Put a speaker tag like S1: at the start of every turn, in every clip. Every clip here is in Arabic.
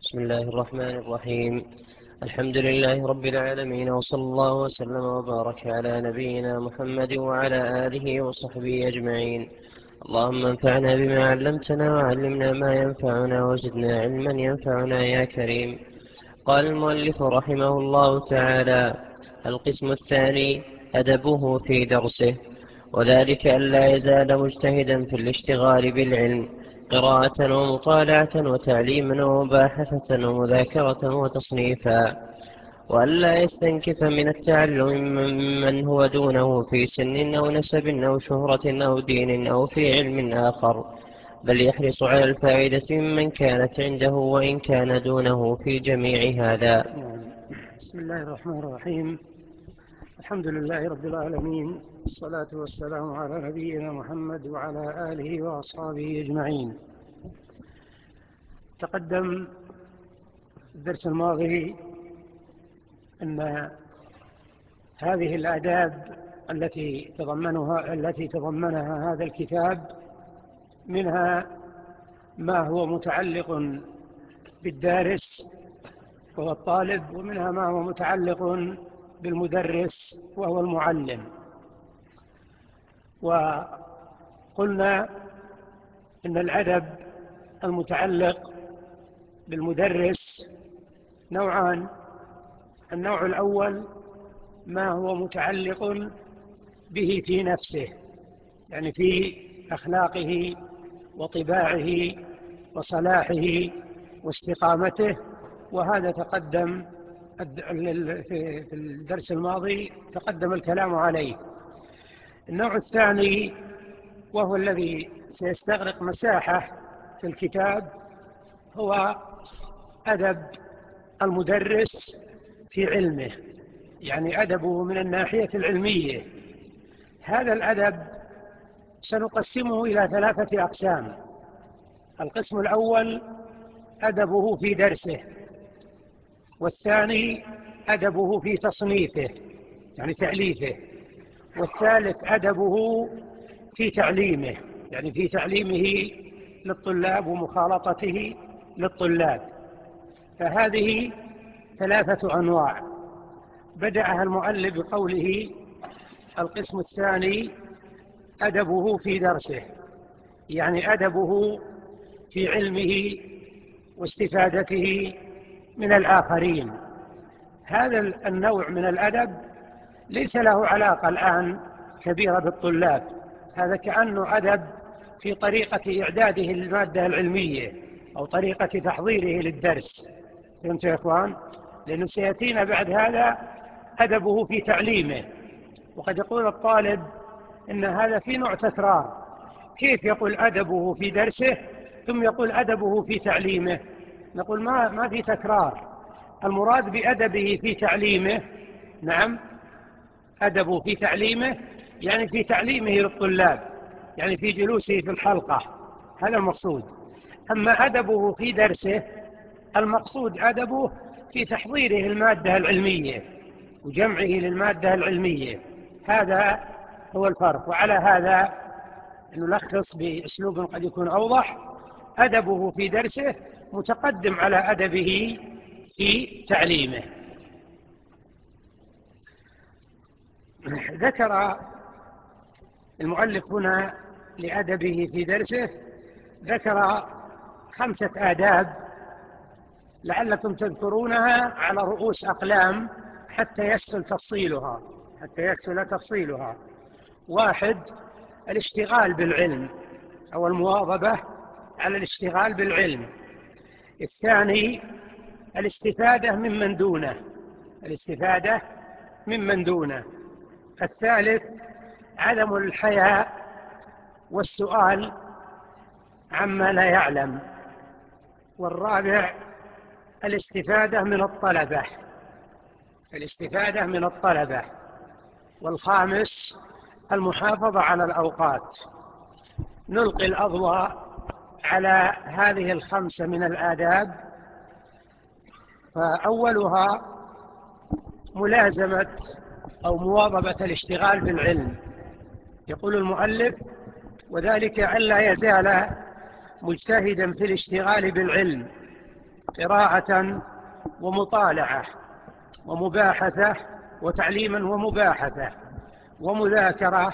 S1: بسم الله الرحمن الرحيم. الحمد لله رب العالمين، وصلى الله وسلم وبارك على نبينا محمد وعلى آله وصحبه أجمعين. اللهم انفعنا بما علمتنا وعلمنا ما ينفعنا وزدنا علما ينفعنا يا كريم. قال المؤلف رحمه الله تعالى: القسم الثاني أدبه في درسه، وذلك ألا يزال مجتهدا في الاشتغال بالعلم، قراءة ومطالعة وتعليما ومباحثة ومذاكرة وتصنيفا، وألا يستنكف من التعلم ممن هو دونه في سن أو نسب أو شهرة أو دين أو في علم آخر، بل يحرص على الفائدة ممن كانت عنده وإن كان دونه في جميع هذا.
S2: بسم الله الرحمن الرحيم. الحمد لله رب العالمين، الصلاة والسلام على نبينا محمد وعلى آله وأصحابه أجمعين. تقدم الدرس الماضي أن هذه الآداب التي تضمنها هذا الكتاب منها ما هو متعلق بالدارس وهو الطالب، ومنها ما هو متعلق بالمدرس وهو المعلم. وقلنا إن الأدب المتعلق بالمدرس نوعان: النوع الأول ما هو متعلق به في نفسه، يعني في أخلاقه وطباعه وصلاحه واستقامته، وهذا تقدم في الدرس الماضي تقدم الكلام عليه. النوع الثاني وهو الذي سيستغرق مساحة في الكتاب هو أدب المدرس في علمه، يعني أدبه من الناحية العلمية. هذا الأدب سنقسمه إلى 3 أقسام. القسم الأول أدبه في درسه، والثاني أدبه في تصنيفه يعني تأليفه، والثالث أدبه في تعليمه يعني في تعليمه للطلاب ومخالطته للطلاب. فهذه 3 أنواع. بدأها المؤلف بقوله: القسم الثاني أدبه في درسه، يعني أدبه في علمه واستفادته من الآخرين. هذا النوع من الأدب ليس له علاقة الآن كبيرة بالطلاب، هذا كأنه أدب في طريقة إعداده للمادة العلمية أو طريقة تحضيره للدرس. فهمت يا إخوان؟ لأنه سيأتينا بعد هذا أدبه في تعليمه. وقد يقول الطالب إن هذا في نوع تكرار، كيف يقول أدبه في درسه ثم يقول أدبه في تعليمه؟ نقول ما في تكرار. المراد بأدبه في تعليمه، نعم، أدبه في تعليمه يعني في تعليمه للطلاب، يعني في جلوسه في الحلقة، هذا المقصود. أما أدبه في درسه المقصود أدبه في تحضيره المادة العلمية وجمعه للمادة العلمية. هذا هو الفرق. وعلى هذا نلخص بأسلوب قد يكون أوضح: أدبه في درسه متقدم على أدبه في تعليمه. ذكر المؤلف هنا لأدبه في درسه ذكر 5 آداب لعلكم تذكرونها على رؤوس أقلام حتى يسهل تفصيلها. 1: الاشتغال بالعلم أو المواظبة على الاشتغال بالعلم. 2: الاستفادة ممن دونه. 3: عدم الحياء والسؤال عما لا يعلم. 4: الاستفادة من الطلبة. 5: المحافظة على الأوقات. نلقي الأضواء على هذه 5 من الآداب. فأولها ملازمة أو مواظبة الاشتغال بالعلم. يقول المؤلف: وذلك ألا يزال مجتهدا في الاشتغال بالعلم، قراءة ومطالعة ومباحثة وتعليما ومباحثة ومذاكرة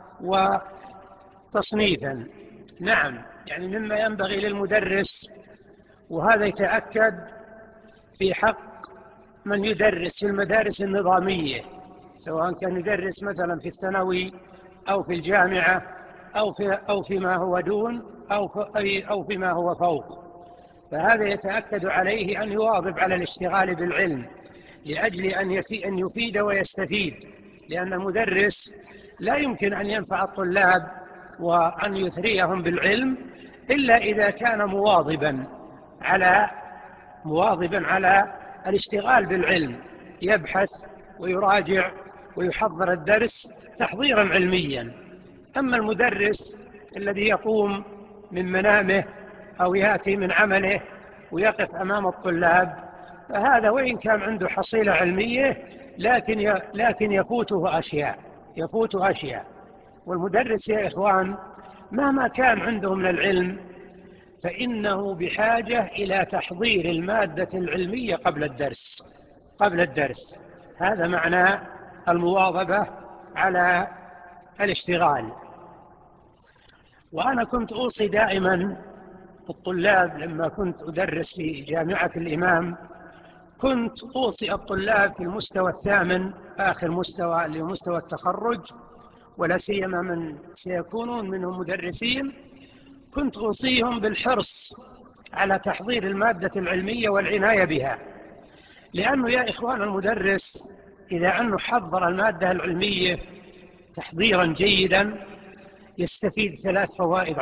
S2: وتصنيفا. نعم، يعني مما ينبغي للمدرس، وهذا يتأكد في حق من يدرس في المدارس النظامية، سواء كان يدرس مثلا في الثانوي أو في الجامعة أو فيما هو دون أو فيما هو فوق، فهذا يتأكد عليه أن يواظب على الاشتغال بالعلم لأجل أن يفيد ويستفيد، لأن المدرس لا يمكن أن ينفع الطلاب وأن يثريهم بالعلم إلا إذا كان مواظبا على الاشتغال بالعلم، يبحث ويراجع ويحضر الدرس تحضيرا علميا. أما المدرس الذي يقوم من منامه أو يأتي من عمله ويقف أمام الطلاب، فهذا وإن كان عنده حصيلة علمية لكن يفوته أشياء. والمدرس يا إخوان مهما كان عنده من العلم فإنه بحاجة إلى تحضير المادة العلمية قبل الدرس. هذا معنى المواظبة على الاشتغال. وأنا كنت أوصي دائما الطلاب لما كنت أدرس في جامعة الإمام، كنت أوصي الطلاب في المستوى الثامن آخر مستوى اللي هو مستوى التخرج، ولا سيما من سيكونون منهم مدرسين، كنت أوصيهم بالحرص على تحضير المادة العلمية والعناية بها، لأنه يا إخوان المدرس إذا أنه حضر المادة العلمية تحضيرا جيدا يستفيد ثلاث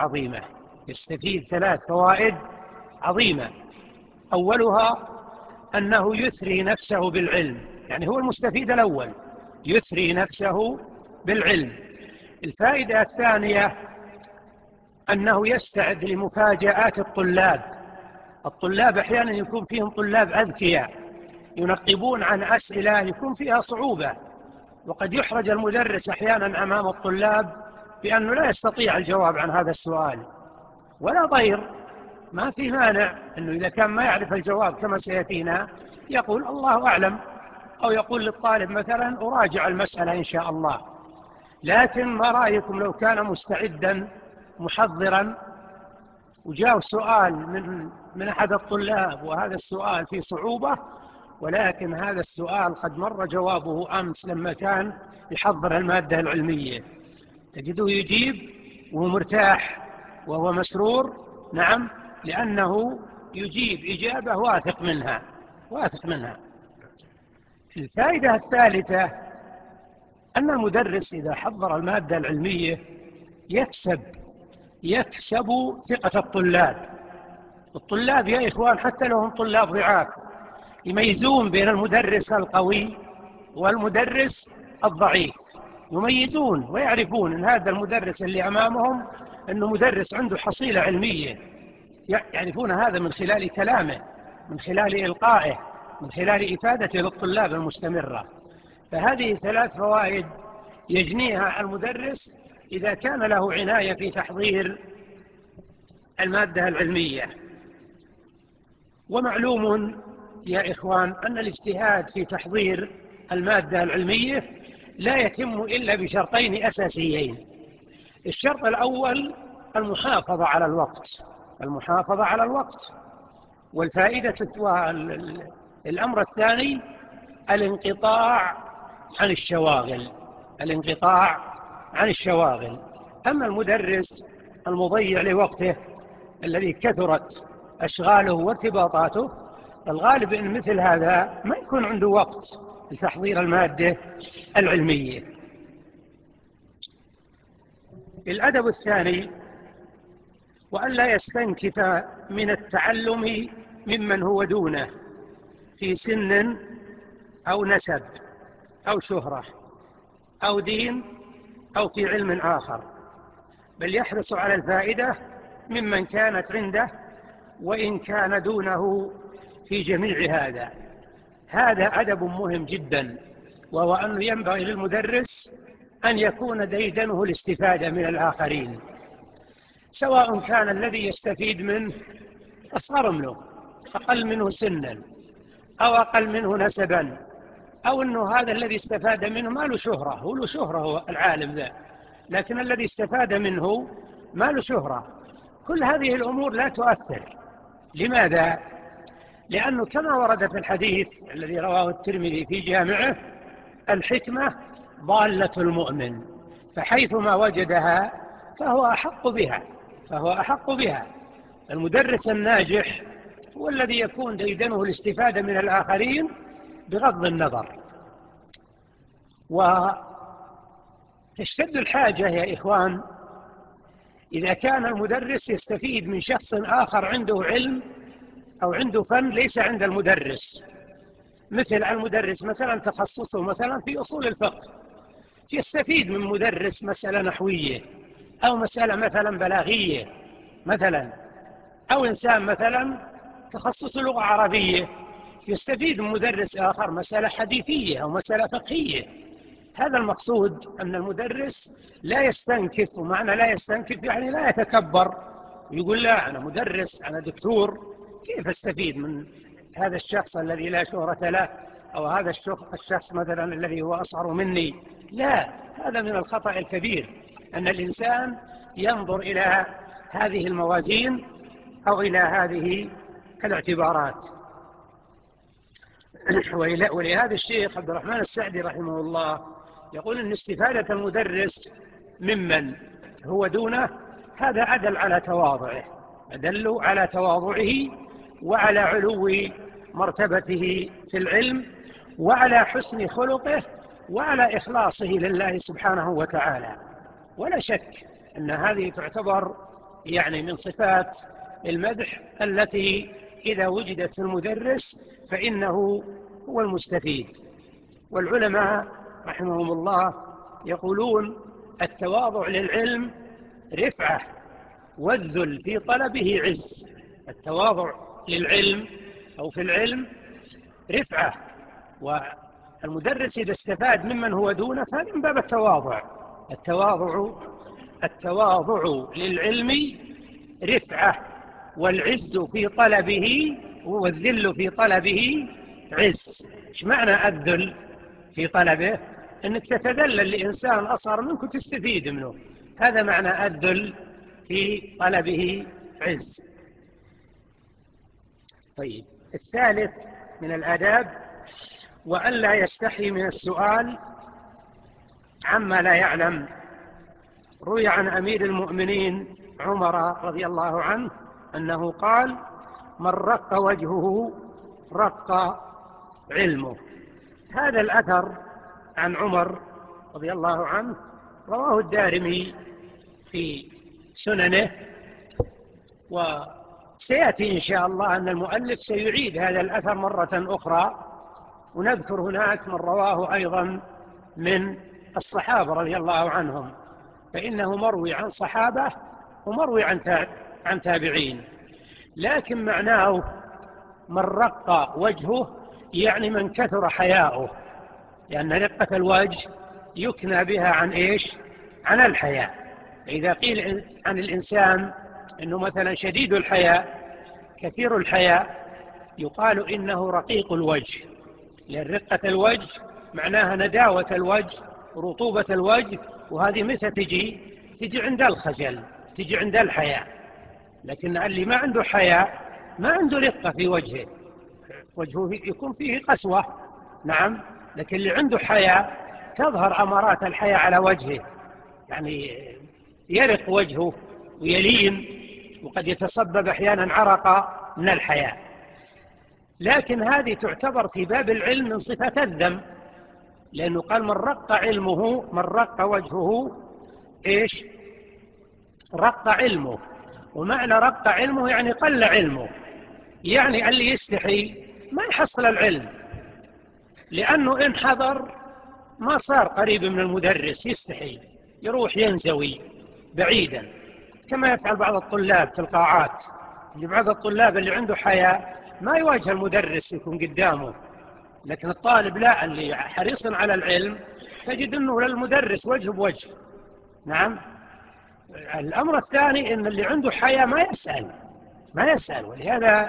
S2: فوائد عظيمة. أولها أنه يثري نفسه بالعلم، يعني هو المستفيد الأول، يثري نفسه بالعلم. الفائدة الثانية أنه يستعد لمفاجآت الطلاب أحيانا يكون فيهم طلاب أذكياء ينقبون عن أسئلة يكون فيها صعوبة، وقد يحرج المدرس أحيانا أمام الطلاب بأنه لا يستطيع الجواب عن هذا السؤال، ولا ضير، ما في مانع أنه إذا كان ما يعرف الجواب كما سيأتينا يقول الله أعلم، أو يقول للطالب مثلا أراجع المسألة إن شاء الله. لكن ما رأيكم لو كان مستعدا محضرا وجاء سؤال من أحد الطلاب وهذا السؤال فيه صعوبة، ولكن هذا السؤال قد مر جوابه أمس لما كان يحضر المادة العلمية، تجده يجيب وهو مرتاح وهو مسرور، نعم، لأنه يجيب إجابة واثق منها. الفائدة الثالثة أن المدرس إذا حضر المادة العلمية يكسب ثقة الطلاب يا إخوان، حتى لو هم طلاب ضعاف يميزون بين المدرس القوي والمدرس الضعيف، يميزون ويعرفون أن هذا المدرس اللي أمامهم أنه مدرس عنده حصيلة علمية، يعرفون هذا من خلال كلامه، من خلال إلقائه، من خلال إفادته للطلاب المستمرة. فهذه ثلاث فوائد يجنيها المدرس إذا كان له عناية في تحضير المادة العلمية. ومعلوم يا إخوان أن الاجتهاد في تحضير المادة العلمية لا يتم إلا بشرطين أساسيين. الشرط الأول المحافظة على الوقت، والفائدة الأمر الثاني الانقطاع عن الشواغل. أما المدرس المضيع لوقته الذي كثرت أشغاله وارتباطاته، الغالب أن مثل هذا ما يكون عنده وقت لتحضير المادة العلمية. الأدب الثاني وأن لا يستنكف من التعلم ممن هو دونه في سن أو نسب أو شهرة أو دين أو في علم آخر، بل يحرص على الفائدة ممن كانت عنده وإن كان دونه في جميع هذا أدب مهم جدا، وهو أنه ينبغي للمدرس أن يكون ديدنه الاستفادة من الآخرين، سواء كان الذي يستفيد منه أصغر منه أقل منه سنا أو أقل منه نسبا، أو أنه هذا الذي استفاد منه ما له شهرة، هو له شهرة هو العالم ذا، لكن الذي استفاد منه ما له شهرة. كل هذه الأمور لا تؤثر. لماذا؟ لأنه كما ورد في الحديث الذي رواه الترمذي في جامعه: الحكمة ضالة المؤمن، فحيثما وجدها فهو أحق بها. المدرس الناجح هو الذي يكون ديدنه الاستفادة من الآخرين بغض النظر. وتشتد الحاجة يا إخوان إذا كان المدرس يستفيد من شخص آخر عنده علم أو عنده فن ليس عند المدرس، مثل المدرس مثلا تخصصه مثلا في أصول الفقه، يستفيد من مدرس مسألة نحوية أو مسألة مثلا بلاغية مثلا، أو إنسان مثلا تخصص لغة عربية يستفيد من مدرس آخر مسألة حديثية أو مسألة فقهية. هذا المقصود، أن المدرس لا يستنكف، ومعنى لا يستنكف يعني لا يتكبر ويقول لا أنا مدرس أنا دكتور، كيف أستفيد من هذا الشخص الذي لا شهرة له، أو هذا الشخص مثلا الذي هو أصغر مني. لا، هذا من الخطأ الكبير، أن الإنسان ينظر إلى هذه الموازين أو إلى هذه الاعتبارات. ولهذا الشيخ عبد الرحمن السعدي رحمه الله يقول أن استفادة المدرس ممن هو دونه هذا أدل على تواضعه، أدل على تواضعه وعلى علو مرتبته في العلم وعلى حسن خلقه وعلى إخلاصه لله سبحانه وتعالى. ولا شك أن هذه تعتبر يعني من صفات المدح التي إذا وجدت في المدرس فإنه هو المستفيد. والعلماء رحمهم الله يقولون: التواضع للعلم رفعة، والذل في طلبه عز. التواضع للعلم أو في العلم رفعة، والمدرس إذا استفاد ممن هو دونه فهذا من باب التواضع. التواضع للعلم رفعة، والعز في طلبه والذل في طلبه عز. ايش معنى الذل في طلبه؟ انك تتذلل لإنسان أصغر منك وتستفيد منه، هذا معنى الذل في طلبه عز. طيب، الثالث من الآداب: وألا يستحي من السؤال عما لا يعلم. روي عن أمير المؤمنين عمر رضي الله عنه أنه قال: من رق وجهه رق علمه. هذا الأثر عن عمر رضي الله عنه رواه الدارمي في سننه، وسيأتي إن شاء الله أن المؤلف سيعيد هذا الأثر مرة أخرى، ونذكر هناك من رواه أيضا من الصحابة رضي الله عنهم، فإنه مروي عن صحابة ومروي عن تابعين. لكن معناه من رق وجهه يعني من كثر حياؤه، لأن رقة الوجه يكنى بها عن إيش؟ عن الحياء. إذا قيل عن الإنسان أنه مثلا شديد الحياء كثير الحياء يقال إنه رقيق الوجه، لأن رقة الوجه معناها نداوة الوجه رطوبة الوجه، وهذه متى تجي عند الخجل، تجي عند الحياء. لكن اللي ما عنده حياء ما عنده رقة في وجهه يكون فيه قسوة، نعم، لكن اللي عنده حياء تظهر أمارات الحياء على وجهه، يعني يرق وجهه ويلين، وقد يتصبب أحيانا عرق من الحياء. لكن هذه تعتبر في باب العلم من صفة الذم، لأنه قال: من رق علمه، من رق وجهه إيش؟ رق علمه. ومعنى رق علمه يعني قل علمه، يعني اللي يستحي ما يحصل العلم، لأنه إن حضر ما صار قريب من المدرس، يستحي يروح ينزوي بعيدا، كما يفعل بعض الطلاب في القاعات. بعض الطلاب اللي عنده حياء ما يواجه المدرس يكون قدامه، لكن الطالب لا، اللي حريص على العلم تجد أنه للمدرس وجه بوجه. نعم. الأمر الثاني أن اللي عنده حياء ما يسأل، ولهذا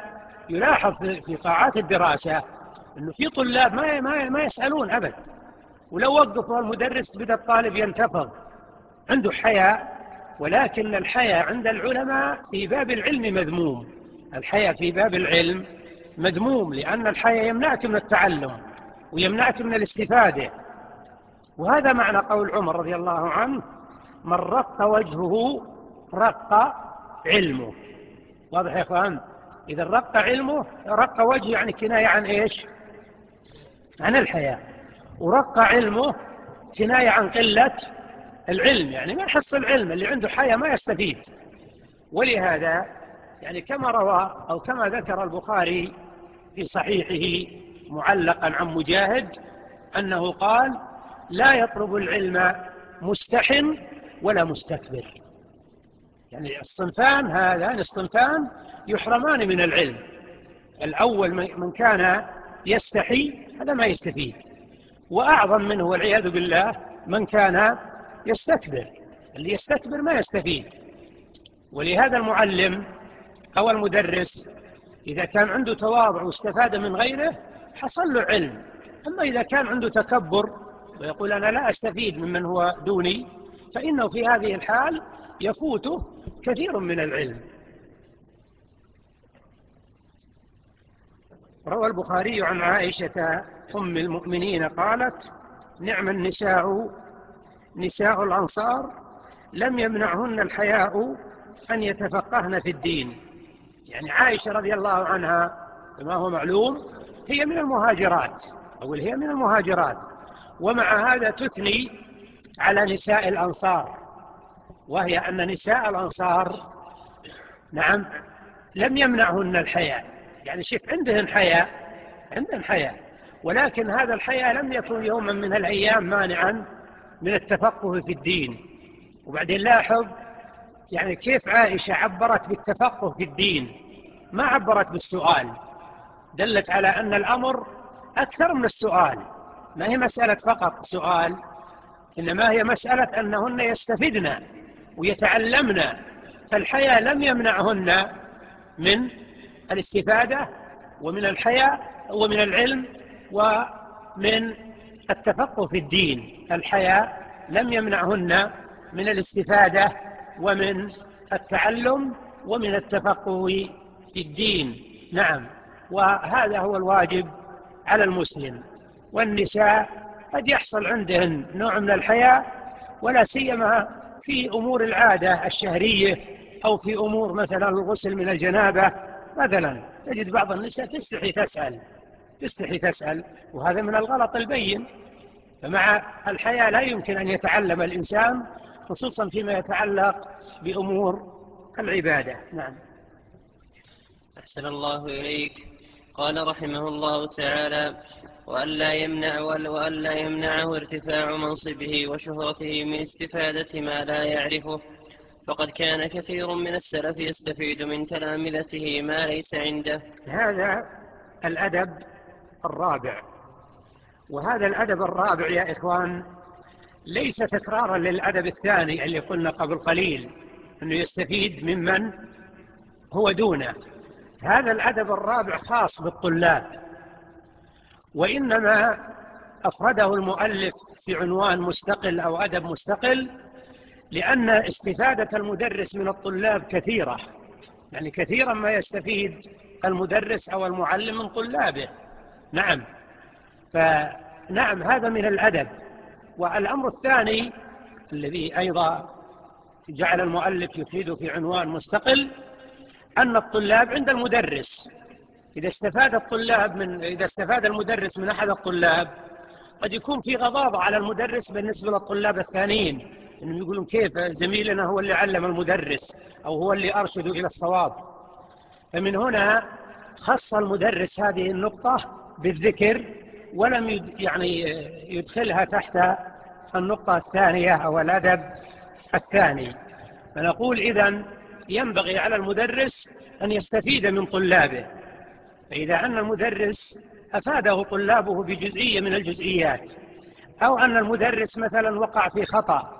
S2: يلاحظ في قاعات الدراسة أنه في طلاب ما يسألون أبد، ولو وقفوا المدرس بدأ الطالب ينتفض، عنده حياء. ولكن الحياء عند العلماء في باب العلم مذموم. الحياء في باب العلم مذموم، لأن الحياء يمنعك من التعلم ويمنعك من الاستفادة. وهذا معنى قول عمر رضي الله عنه: من رق وجهه رق علمه. واضح يا اخوان؟ إذا رق علمه، رق وجهه يعني كناية عن إيش؟ عن الحياء. ورق علمه كناية عن قلة العلم، يعني ما يحصل العلم، اللي عنده حياء ما يستفيد. ولهذا يعني كما روى أو كما ذكر البخاري في صحيحه معلقا عن مجاهد أنه قال: لا يطلب العلم مستحن ولا مستكبر. يعني الصنفان هذان الصنفان يحرمان من العلم. الأول من كان يستحي، هذا ما يستفيد، وأعظم منه والعياذ بالله من كان يستكبر. اللي يستكبر ما يستفيد. ولهذا المعلم أو المدرس إذا كان عنده تواضع واستفاد من غيره حصل له علم. أما إذا كان عنده تكبر ويقول أنا لا أستفيد ممن هو دوني، فإنه في هذه الحال يفوته كثير من العلم. روى البخاري عن عائشة أم المؤمنين قالت: نعم النساء نساء الأنصار لم يمنعهن الحياء أن يتفقهن في الدين. يعني عائشة رضي الله عنها كما هو معلوم هي من المهاجرات، هي من المهاجرات، ومع هذا تثني على نساء الأنصار، وهي أن نساء الأنصار نعم لم يمنعهن الحياء. يعني شوف عندهن حياء، ولكن هذا الحياء لم يكن يوما من الأيام مانعا من التفقه في الدين. وبعدين لاحظ يعني كيف عائشة عبرت بالتفقه في الدين، ما عبرت بالسؤال، دلت على أن الأمر أكثر من السؤال. ما هي مسألة فقط سؤال، إنما هي مسألة أنهن يستفدن ويتعلمن. فالحياء لم يمنعهن من الاستفادة ومن الحياء ومن العلم ومن التفقه في الدين. الحياء لم يمنعهن من الاستفادة ومن التعلم ومن التفقه في الدين. نعم، وهذا هو الواجب على المسلم. والنساء قد يحصل عندهن نوع من الحياء، ولا سيما في أمور العادة الشهرية، أو في أمور مثلا الغسل من الجنابة مثلا، تجد بعض النساء تستحي تسأل، وهذا من الغلط البين. فمع الحياء لا يمكن أن يتعلم الإنسان، خصوصا فيما يتعلق بأمور العبادة. نعم.
S1: أحسن الله إليك. قال رحمه الله تعالى: وألا يمنعه ارتفاع منصبه وشهرته من استفادة ما لا يعرفه، فقد كان كثير من السلف يستفيد من تلامذته ما ليس عنده.
S2: هذا الأدب الرابع. وهذا الأدب الرابع يا إخوان ليس تكرارا للأدب الثاني اللي قلنا قبل قليل أنه يستفيد ممن هو دونه. هذا الأدب الرابع خاص بالطلاب، وإنما أفرده المؤلف في عنوان مستقل أو أدب مستقل لأن استفادة المدرس من الطلاب كثيرة، يعني كثيرا ما يستفيد المدرس أو المعلم من طلابه. نعم، فنعم هذا من الأدب. والأمر الثاني الذي أيضا جعل المؤلف يفيد في عنوان مستقل أن الطلاب عند المدرس. إذا استفاد المدرس من أحد الطلاب قد يكون في غضاضة على المدرس بالنسبة للطلاب الثانيين، إنهم يقولون كيف زميلنا هو اللي علم المدرس أو هو اللي أرشده إلى الصواب. فمن هنا خص المدرس هذه النقطة بالذكر، ولم يدخلها تحت النقطة الثانية أو الأدب الثاني. فنقول إذن ينبغي على المدرس أن يستفيد من طلابه. فإذا أن المدرس أفاده طلابه بجزئية من الجزئيات، أو أن المدرس مثلا وقع في خطأ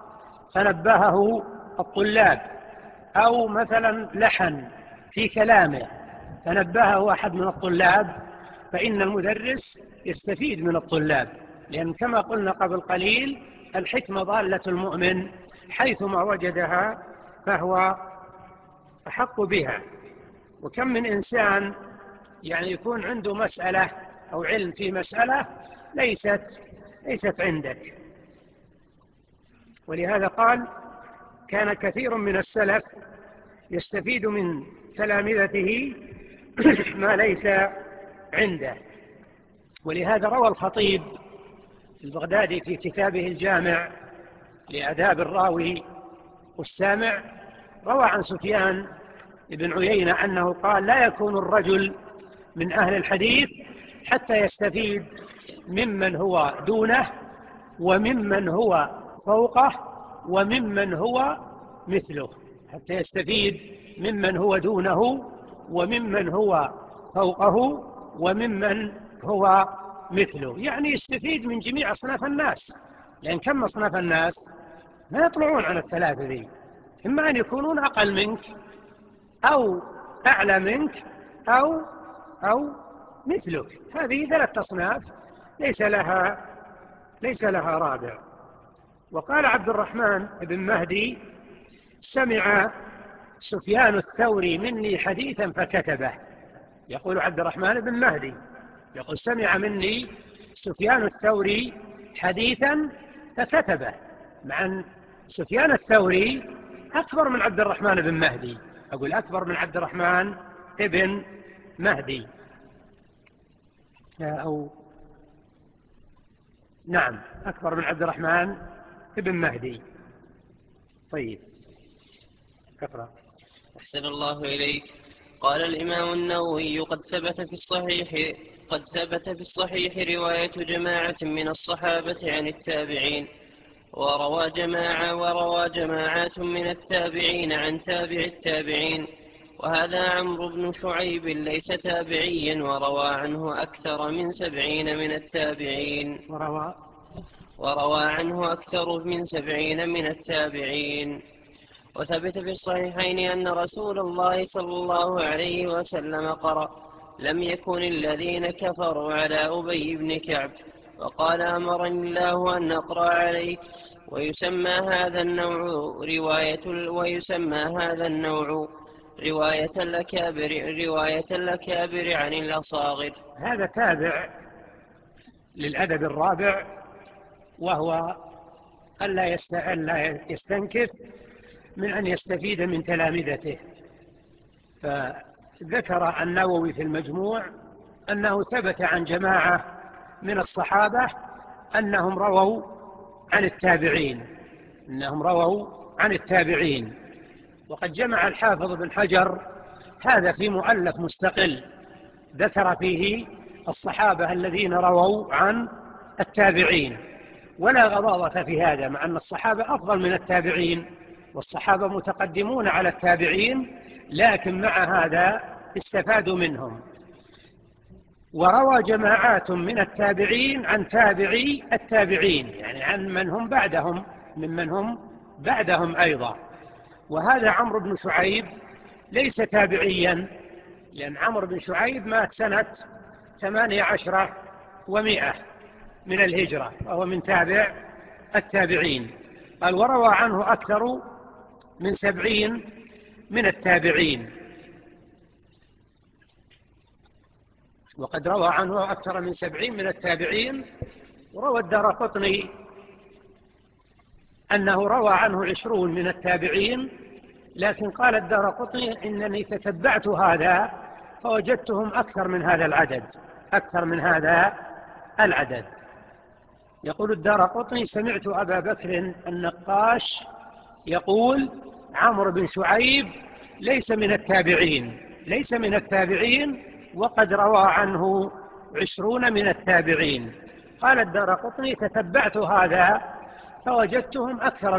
S2: فنبهه الطلاب، أو مثلا لحن في كلامه فنبهه أحد من الطلاب فإن المدرس يستفيد من الطلاب، لأن كما قلنا قبل قليل الحكمة ضالة المؤمن، حيثما وجدها فهو أحق بها. وكم من إنسان يعني يكون عنده مسألة أو علم في مسألة ليست عندك. ولهذا قال كان كثير من السلف يستفيد من تلامذته ما ليس عنده. ولهذا روى الخطيب البغدادي في كتابه الجامع لآداب الراوي والسامع، روى عن سفيان بن عيينة أنه قال لا يكون الرجل من أهل الحديث حتى يستفيد ممن هو دونه وممن هو فوقه وممن هو مثله، حتى يستفيد ممن هو دونه وممن هو فوقه وممن هو مثله، يعني يستفيد من جميع أصناف الناس، لأن كم أصناف الناس ما يطلعون عن الثلاثة ذي، إما أن يكونون أقل منك أو أعلى منك أو مثلك. هذه ثلاث أصناف ليس لها رابع. وقال عبد الرحمن بن مهدي سمع سفيان الثوري مني حديثا فكتبه. يقول عبد الرحمن بن مهدي يقول سمع مني سفيان الثوري حديثا فكتبه، مع أن سفيان الثوري أكبر من عبد الرحمن بن مهدي، أقول أكبر من عبد الرحمن بن مهدي، أو نعم أكبر من عبد الرحمن بن مهدي. طيب اقرأ.
S1: أحسن الله إليك. قال الإمام النووي قد ثبت في الصحيح رواية جماعة من الصحابة عن التابعين، وروى جماعات من التابعين عن تابع التابعين، وهذا عمرو بن شعيب ليس تابعيا، وروى عنه أكثر من 70 من التابعين وثبت في الصحيحين أن رسول الله صلى الله عليه وسلم قرأ لم يكن الذين كفروا على أبي بن كعب، وقال أمرني الله أن أقرأ عليك. ويسمى هذا النوع رواية الأكابر عن الأصاغر.
S2: هذا تابع للأدب الرابع، وهو ألا يستنكف من أن يستفيد من تلامذته. فذكر النووي في المجموع أنه ثبت عن جماعة من الصحابة أنهم رووا عن التابعين. وقد جمع الحافظ بن حجر هذا في مؤلف مستقل ذكر فيه الصحابة الذين رووا عن التابعين، ولا غضاضة في هذا، مع أن الصحابة أفضل من التابعين والصحابة متقدمون على التابعين، لكن مع هذا استفادوا منهم. وروى جماعات من التابعين عن تابعي التابعين، يعني عن ممن هم بعدهم أيضا. وهذا عمرو بن شعيب ليس تابعيا، لأن عمرو بن شعيب مات سنة 18 و100 من الهجرة، وهو من تابع التابعين. قال وروى عنه أكثر من 70 من التابعين، وقد روى عنه أكثر من 70 من التابعين. وروى الدارقطني أنه روى عنه 20 من التابعين، لكن قال الدارقطني إنني تتبعت هذا فوجدتهم أكثر من هذا العدد. يقول الدارقطني سمعت أبا بكر النقاش يقول عمرو بن شعيب ليس من التابعين وقد روى عنه 20 من التابعين. قال الدارقطني تتبعت هذا فوجدتهم أكثر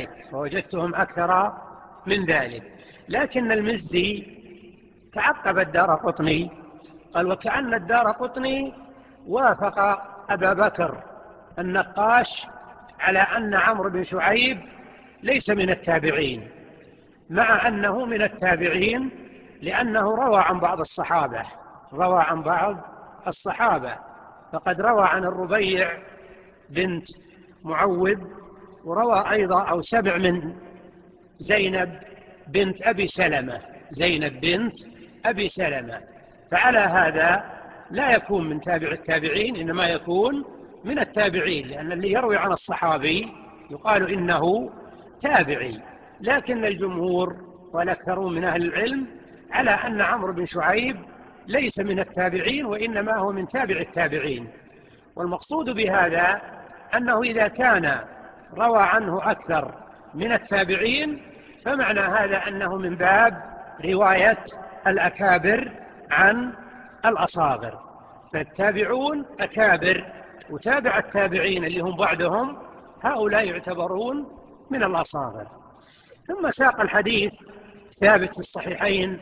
S2: من ذلك. لكن المزي تعقب الدارقطني، قال وكأن الدارقطني وافق أبا بكر النقاش على أن عمرو بن شعيب ليس من التابعين، مع أنه من التابعين لأنه روى عن بعض الصحابة، روى عن بعض الصحابة، فقد روى عن الربيع بنت معوذ، وروى أيضا أو سمع من زينب بنت أبي سلمة، زينب بنت أبي سلمة. فعلى هذا لا يكون من تابع التابعين، إنما يكون من التابعين، لأن اللي يروي عن الصحابي يقال إنه تابعي. لكن الجمهور والأكثرون من أهل العلم على أن عمرو بن شعيب ليس من التابعين، وإنما هو من تابع التابعين. والمقصود بهذا أنه إذا كان روى عنه أكثر من التابعين فمعنى هذا أنه من باب رواية الأكابر عن الأصاغر، فالتابعون أكابر، وتابع التابعين اللي هم بعدهم هؤلاء يعتبرون من الأصاغر. ثم ساق الحديث ثابت في الصحيحين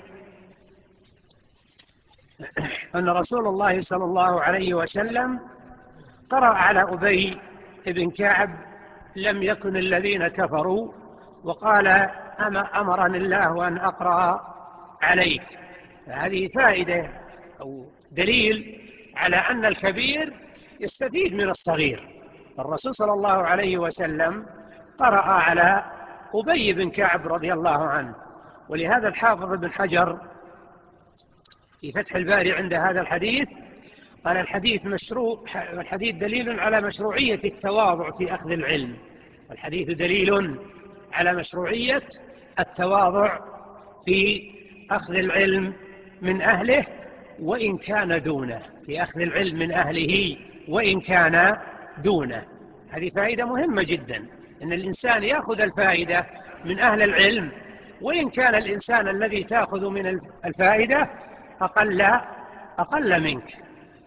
S2: أن رسول الله صلى الله عليه وسلم قرأ على أبي بن كعب لم يكن الذين كفروا، وقال أمرني الله أن أقرأ عليك. هذه فائدة أو دليل على أن الكبير يستفيد من الصغير. الرسول صلى الله عليه وسلم قرأ على أبي بن كعب رضي الله عنه. ولهذا الحافظ ابن حجر في فتح الباري عند هذا الحديث قال الحديث مشروع، والحديث دليل على مشروعية التواضع في أخذ العلم. الحديث دليل على مشروعية التواضع في أخذ العلم من أهله وإن كان دونه، في أخذ العلم من أهله وإن كان دونه. هذه فائدة مهمة جدا، أن الإنسان يأخذ الفائدة من أهل العلم وإن كان الإنسان الذي تأخذ من الفائدة أقل منك.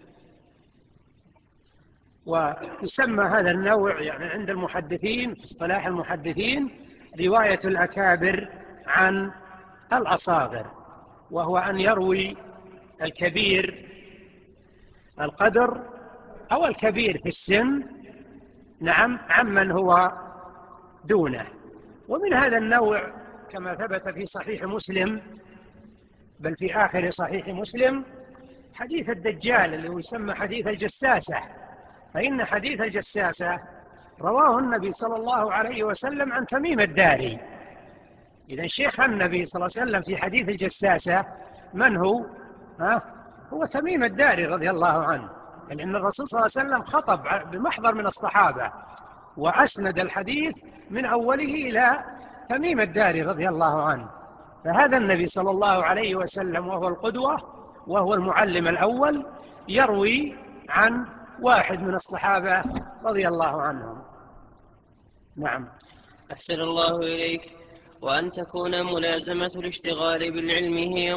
S2: ويسمى هذا النوع يعني عند المحدثين في اصطلاح المحدثين رواية الأكابر عن الأصاغر، وهو أن يروي الكبير القدر أو الكبير في السن نعم عمن هو دونه. ومن هذا النوع كما ثبت في صحيح مسلم، بل في آخر صحيح مسلم، حديث الدجال اللي هو يسمى حديث الجساسة. فإن حديث الجساسة رواه النبي صلى الله عليه وسلم عن تميم الداري. إذا شيخ النبي صلى الله عليه وسلم في حديث الجساسة من هو؟ هو تميم الداري رضي الله عنه، لأن الرسول صلى الله عليه وسلم خطب بمحضر من الصحابة وأسند الحديث من أوله إلى تميم الداري رضي الله عنه. فهذا النبي صلى الله عليه وسلم وهو القدوة وهو المعلم الأول يروي عن واحد من الصحابة رضي الله عنهم. نعم.
S1: أحسن الله إليك. وأن تكون ملازمة الاشتغال بالعلم هي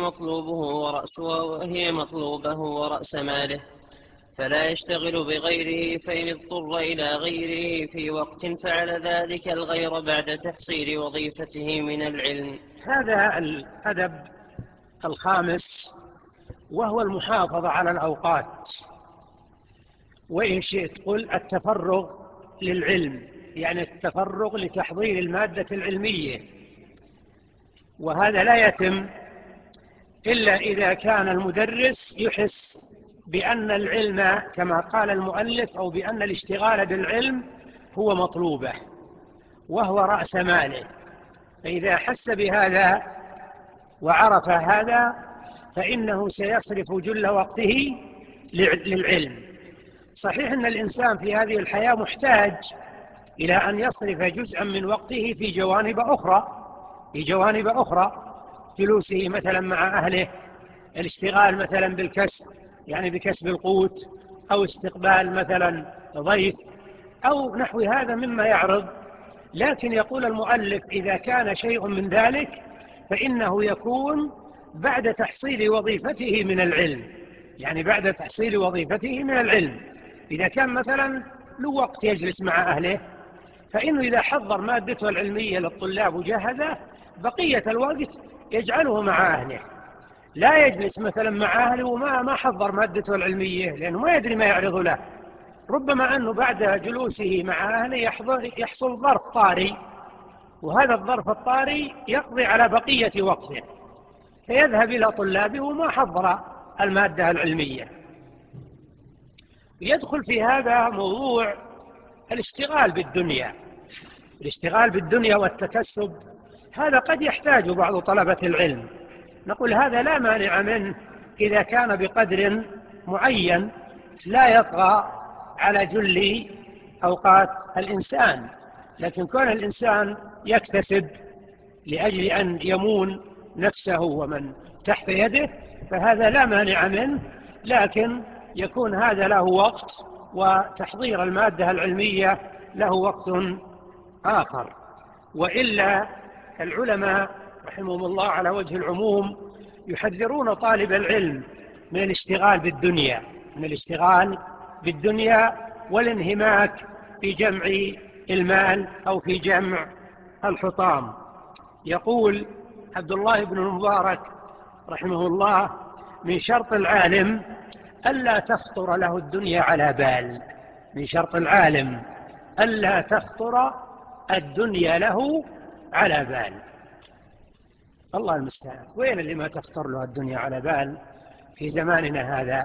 S1: مطلوبه ورأس ماله، فلا يشتغل بغيره، فإن اضطر إلى غيره في وقت فعل ذلك الغير بعد تحصيل وظيفته من العلم.
S2: هذا الأدب الخامس وهو المحافظة على الأوقات، وإن شئت قل التفرغ للعلم، يعني التفرغ لتحضير المادة العلمية. وهذا لا يتم إلا إذا كان المدرس يحس بأن العلم كما قال المؤلف أو بأن الاشتغال بالعلم هو مطلوبه وهو رأس ماله. فإذا حس بهذا وعرف هذا فإنه سيصرف جل وقته للعلم. صحيح أن الإنسان في هذه الحياة محتاج إلى أن يصرف جزءا من وقته في جوانب أخرى، جلوسه مثلا مع أهله، الاشتغال مثلا بالكسب يعني بكسب القوت، أو استقبال مثلا ضيف أو نحو هذا مما يعرض. لكن يقول المؤلف إذا كان شيء من ذلك فإنه يكون بعد تحصيل وظيفته من العلم، يعني بعد تحصيل وظيفته من العلم. إذا كان مثلا له وقت يجلس مع أهله فإنه إذا حضر مادته العلمية للطلاب وجهزه بقية الوقت يجعله مع أهله، لا يجلس مثلا مع أهله وما حضر مادته العلمية، لأنه ما يدري ما يعرض له. ربما أنه بعد جلوسه مع أهله يحصل ظرف طارئ، وهذا الظرف الطارئ يقضي على بقية وقته. فيذهب إلى طلابه وما حضر المادة العلمية. يدخل في هذا موضوع الاشتغال بالدنيا. الاشتغال بالدنيا والتكسب هذا قد يحتاج بعض طلبة العلم، نقول هذا لا مانع منه إذا كان بقدر معين لا يطغى على جل أوقات الإنسان. لكن كون الإنسان يكتسب لأجل أن يمون نفسه ومن تحت يده فهذا لا مانع منه، لكن يكون هذا له وقت، وتحضير المادة العلمية له وقت آخر. وإلا العلماء رحمهم الله على وجه العموم يحذرون طالب العلم من الاشتغال بالدنيا، من الاشتغال بالدنيا والانهماك في جمع المال أو في جمع الحطام. يقول عبد الله بن المبارك رحمه الله: من شرط العالم ألا تخطر له الدنيا على بال. من شرط العالم ألا تخطر الدنيا له على بال. الله المستعان. وين اللي ما تخطر له الدنيا على بال في زماننا هذا؟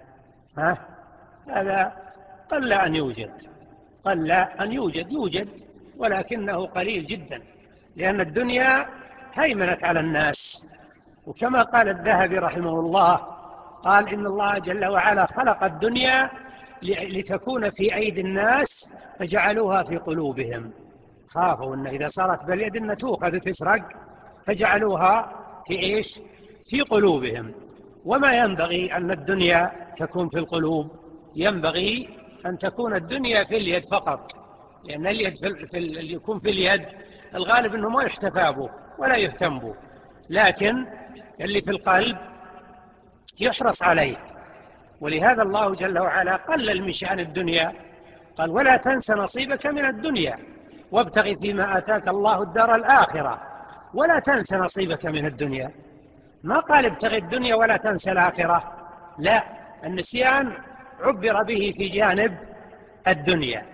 S2: هذا قل أن يوجد، قل أن يوجد ولكنه قليل جدا، لأن الدنيا هيمنت على الناس. وكما قال الذهبي رحمه الله قال: إن الله جل وعلا خلق الدنيا لتكون في أيدي الناس فجعلوها في قلوبهم. خافوا أن إذا صارت باليد أن تؤخذ تسرق فجعلوها في إيش؟ في قلوبهم. وما ينبغي أن الدنيا تكون في القلوب، ينبغي أن تكون الدنيا في اليد فقط، لأن اليد اللي يكون في اليد الغالب أنه ما يحتفى به ولا يهتم به، لكن اللي في القلب يحرص عليه. ولهذا الله جل وعلا قلل من شأن الدنيا، قال: ولا تنس نصيبك من الدنيا وابتغ فيما آتاك الله الدار الآخرة ولا تنس نصيبك من الدنيا. ما قال ابتغ الدنيا ولا تنس الآخرة، لا، النسيان عبر به في جانب الدنيا.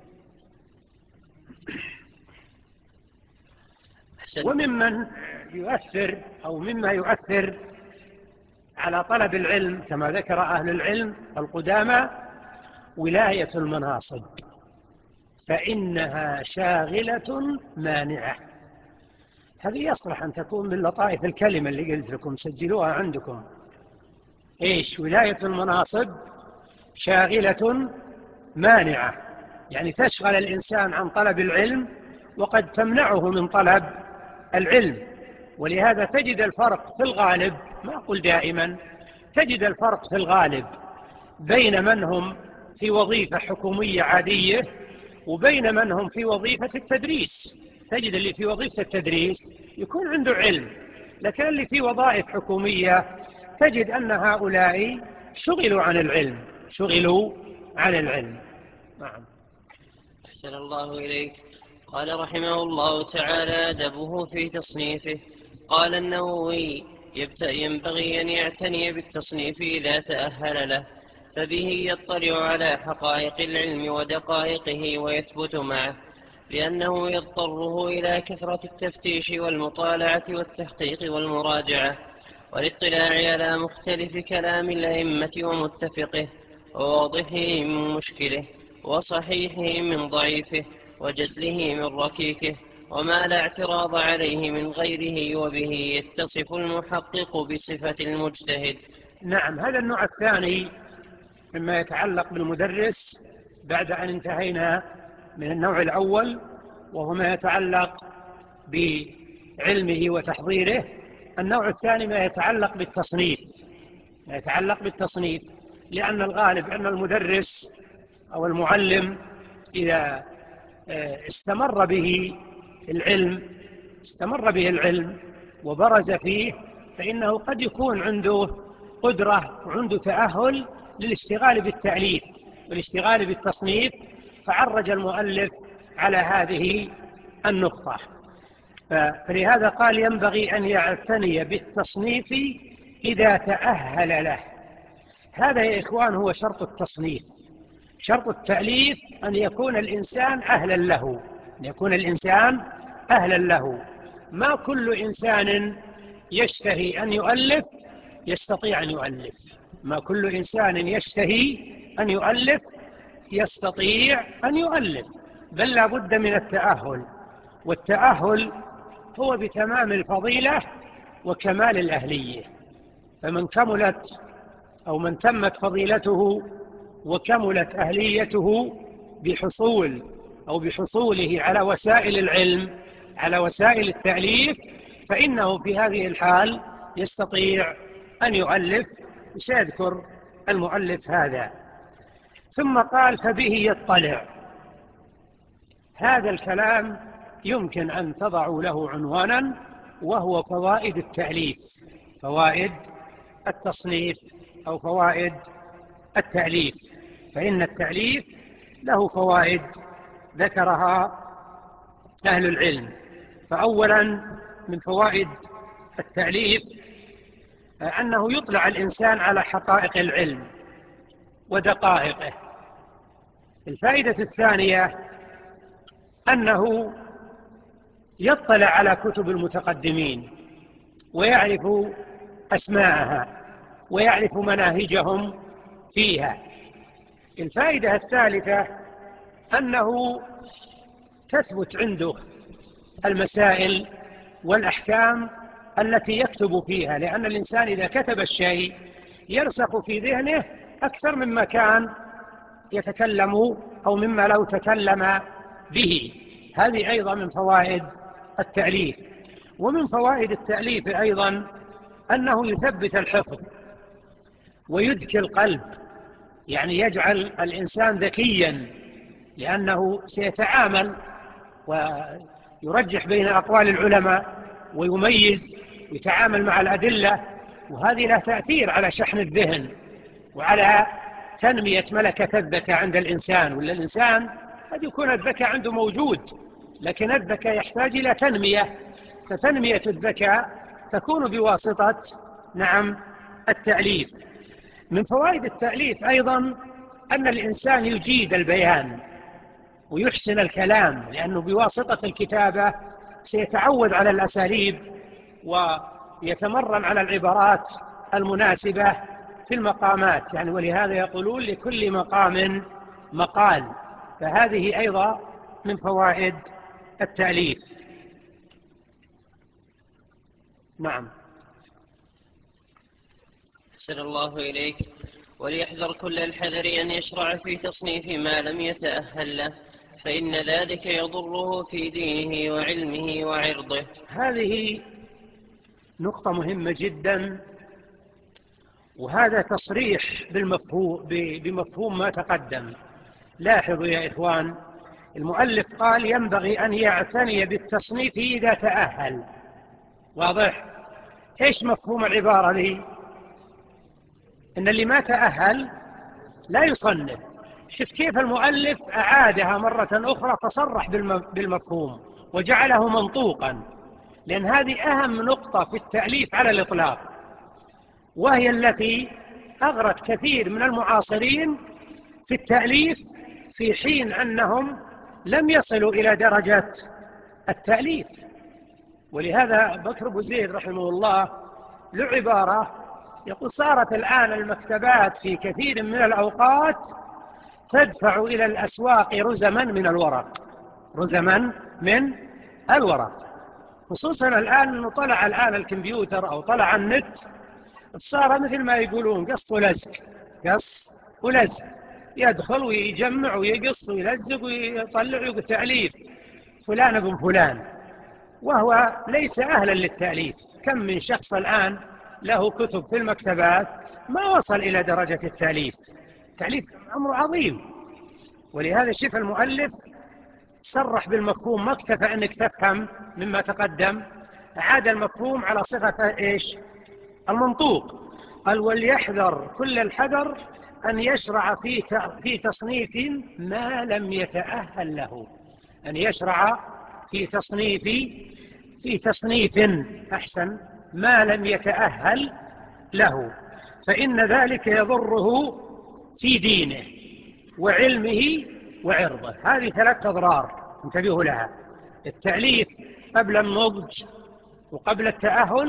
S2: وممن يؤثر أو مما يؤثر على طلب العلم كما ذكر أهل العلم القدامى ولاية المناصب، فإنها شاغلة مانعة. هذه يصلح أن تكون من لطائف الكلمة اللي قلت لكم، سجلوها عندكم. إيش ولاية المناصب؟ شاغلة مانعة، يعني تشغل الإنسان عن طلب العلم وقد تمنعه من طلب العلم. ولهذا تجد الفرق في الغالب، ما أقول دائما، تجد الفرق في الغالب بين من هم في وظيفة حكومية عادية وبين من هم في وظيفة التدريس. تجد اللي في وظيفة التدريس يكون عنده علم، لكن اللي في وظائف حكومية تجد أن هؤلاء شغلوا عن العلم، شغلوا عن العلم. نعم.
S1: أحسن الله إليك. قال رحمه الله تعالى: أدبه في تصنيفه. قال النووي: ينبغي أن يعتني بالتصنيف إذا تأهل له، فبه يطلع على حقائق العلم ودقائقه ويثبت معه، لأنه يضطره إلى كثرة التفتيش والمطالعة والتحقيق والمراجعة والاطلاع على مختلف كلام الأئمة ومتفقه وواضحه من مشكله وصحيحه من ضعيفه وجزله من ركيكه وما لا اعتراض عليه من غيره، وبه يتصف المحقق بصفة المجتهد.
S2: نعم، هذا النوع الثاني مما يتعلق بالمدرس بعد أن انتهينا من النوع الأول، وهو ما يتعلق بعلمه وتحضيره. النوع الثاني ما يتعلق بالتصنيف، ما يتعلق بالتصنيف، لأن الغالب أن المدرس أو المعلم إذا استمر به العلم وبرز فيه، فإنه قد يكون عنده قدرة وعنده تأهل للاشتغال بالتأليف والاشتغال بالتصنيف، فعرج المؤلف على هذه النقطة. فلهذا قال: ينبغي أن يعتني بالتصنيف إذا تأهل له. هذا يا إخوان هو شرط التصنيف. شرط التأليف أن يكون الإنسان أهلا له، أن يكون الإنسان أهلا له. ما كل إنسان يشتهي أن يؤلف يستطيع أن يؤلف، ما كل إنسان يشتهي أن يؤلف يستطيع أن يؤلف، بل لا بد من التأهل، والتأهل هو بتمام الفضيلة وكمال الأهلية. فمن كملت أو من تمت فضيلته وكملت أهليته بحصوله على وسائل العلم، على وسائل التأليف، فإنه في هذه الحال يستطيع أن يؤلف. وسيذكر المؤلف هذا. ثم قال: فبه يطلع. هذا الكلام يمكن أن تضعوا له عنوانا، وهو فوائد التأليف، فوائد التصنيف أو فوائد التأليف. فإن التأليف له فوائد ذكرها أهل العلم. فأولا من فوائد التأليف أنه يطلع الإنسان على حقائق العلم ودقائقه. الفائدة الثانية أنه يطلع على كتب المتقدمين ويعرف أسماءها ويعرف مناهجهم فيها. الفائدة الثالثة أنه تثبت عنده المسائل والأحكام التي يكتب فيها، لأن الإنسان إذا كتب الشيء يرسخ في ذهنه أكثر مما كان يتكلم أو مما لو تكلم به. هذه أيضا من فوائد التأليف. ومن فوائد التأليف أيضا أنه يثبت الحفظ ويذكي القلب، يعني يجعل الإنسان ذكيا، لأنه سيتعامل ويرجح بين أقوال العلماء ويميز ويتعامل مع الأدلة، وهذه له تأثير على شحن الذهن وعلى تنمية ملكة الذكاء عند الإنسان. ولا الإنسان قد يكون الذكاء عنده موجود، لكن الذكاء يحتاج إلى تنمية، فتنمية الذكاء تكون بواسطة التأليف. من فوائد التأليف أيضا أن الإنسان يجيد البيان ويحسن الكلام، لأنه بواسطة الكتابة سيتعود على الأساليب ويتمرن على العبارات المناسبة في المقامات، يعني ولهذا يقولون لكل مقام مقال. فهذه أيضا من فوائد التأليف. نعم.
S1: أحسن الله إليك. وليحذر كل الحذر أن يشرع في تصنيف ما لم يتأهل له، فإن ذلك يضره في دينه وعلمه وعرضه.
S2: هذه نقطة مهمة جدا، وهذا تصريح بمفهوم ما تقدم. لاحظوا يا إخوان، المؤلف قال ينبغي أن يعتني بالتصنيف إذا تأهل. واضح؟ إيش مفهوم العبارة لي؟ إن اللي ما تأهل لا يصنف. شوف كيف المؤلف أعادها مرة أخرى، تصرح بالمفهوم وجعله منطوقا، لأن هذه أهم نقطة في التأليف على الإطلاق، وهي التي أغرت كثير من المعاصرين في التأليف في حين أنهم لم يصلوا إلى درجة التأليف. ولهذا بكر بن زيد رحمه الله له عبارة يقول: صارت الآن المكتبات في كثير من الأوقات تدفع إلى الأسواق رزما من الورق، رزما من الورق، خصوصا الآن أنه طلع الآن الكمبيوتر أو طلع النت، صار مثل ما يقولون قص ولزق، قص ولزق، يدخل ويجمع ويقص ويلزق ويطلع ويقول تأليف فلان ابن فلان، وهو ليس أهلا للتأليف. كم من شخص الآن له كتب في المكتبات ما وصل إلى درجة التأليف. التأليف أمر عظيم، ولهذا شف المؤلف صرح بالمفهوم، ما اكتفى أنك تفهم مما تقدم، عاد المفهوم على صيغة إيش؟ المنطوق. قال: وليحذر كل الحذر أن يشرع في تصنيف ما لم يتأهل له، أن يشرع في تصنيف أحسن ما لم يتأهل له، فإن ذلك يضره في دينه وعلمه وعرضه. هذه 3 أضرار انتبهوا لها: التأليف قبل النضج وقبل التأهل،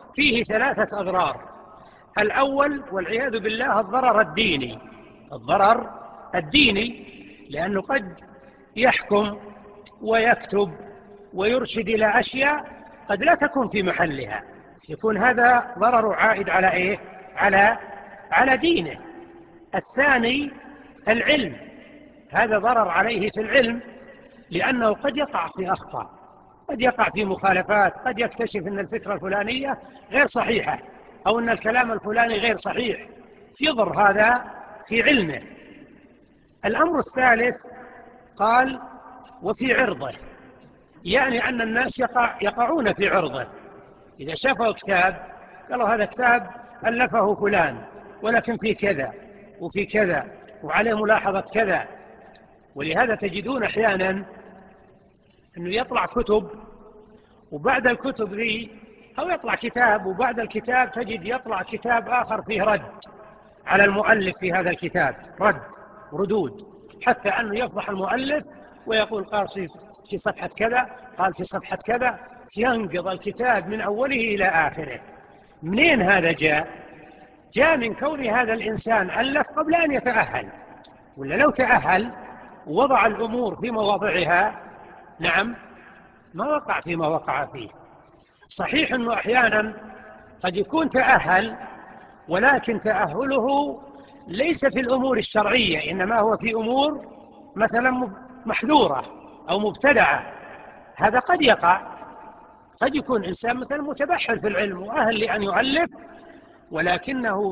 S2: فيه 3 أضرار. الأول والعياذ بالله الضرر الديني، الضرر الديني، لأنه قد يحكم ويكتب ويرشد إلى أشياء قد لا تكون في محلها، يكون هذا ضرر عائد على إيه؟ على دينه. الثاني العلم، هذا ضرر عليه في العلم، لأنه قد يقع في أخطاء، قد يقع في مخالفات، قد يكتشف أن الفكرة الفلانية غير صحيحة أو أن الكلام الفلاني غير صحيح، يضر هذا في علمه. الأمر الثالث قال وفي عرضه، يعني أن الناس يقعون في عرضه. إذا شافوا كتاب قالوا هذا كتاب ألفه فلان ولكن في كذا وفي كذا وعليه ملاحظة كذا. ولهذا تجدون أحيانا أنه يطلع كتب، وبعد الكتب ذي أو يطلع كتاب وبعد الكتاب تجد يطلع كتاب آخر فيه رد على المؤلف في هذا الكتاب، ردود، حتى أنه يفضح المؤلف ويقول قال في صفحة كذا، قال في صفحة كذا، ينقض الكتاب من أوله إلى آخره. منين هذا جاء من كون هذا الإنسان ألف قبل أن يتأهل، ولا لو تأهل ووضع الأمور في مواضعها نعم ما وقع فيما وقع فيه. صحيح أنه أحيانا قد يكون تأهل، ولكن تأهله ليس في الأمور الشرعية، إنما هو في أمور مثلا محذورة أو مبتدعة. هذا قد يقع، قد يكون إنسان مثلا متبحر في العلم وأهل لأن يؤلف، ولكنه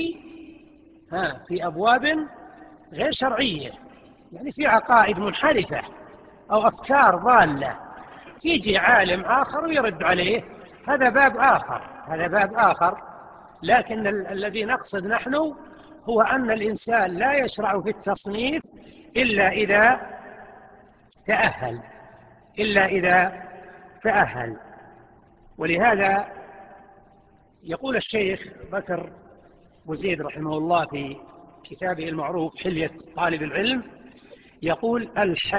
S2: في أبواب غير شرعية، يعني في عقائد منحرفة أو أفكار ضالة، يجي عالم آخر ويرد عليه، هذا باب آخر. لكن الذي نقصد نحن هو أن الإنسان لا يشرع في التصنيف إلا إذا تأهل. ولهذا يقول الشيخ بكر بوزيد رحمه الله في كتابه المعروف حلية طالب العلم، يقول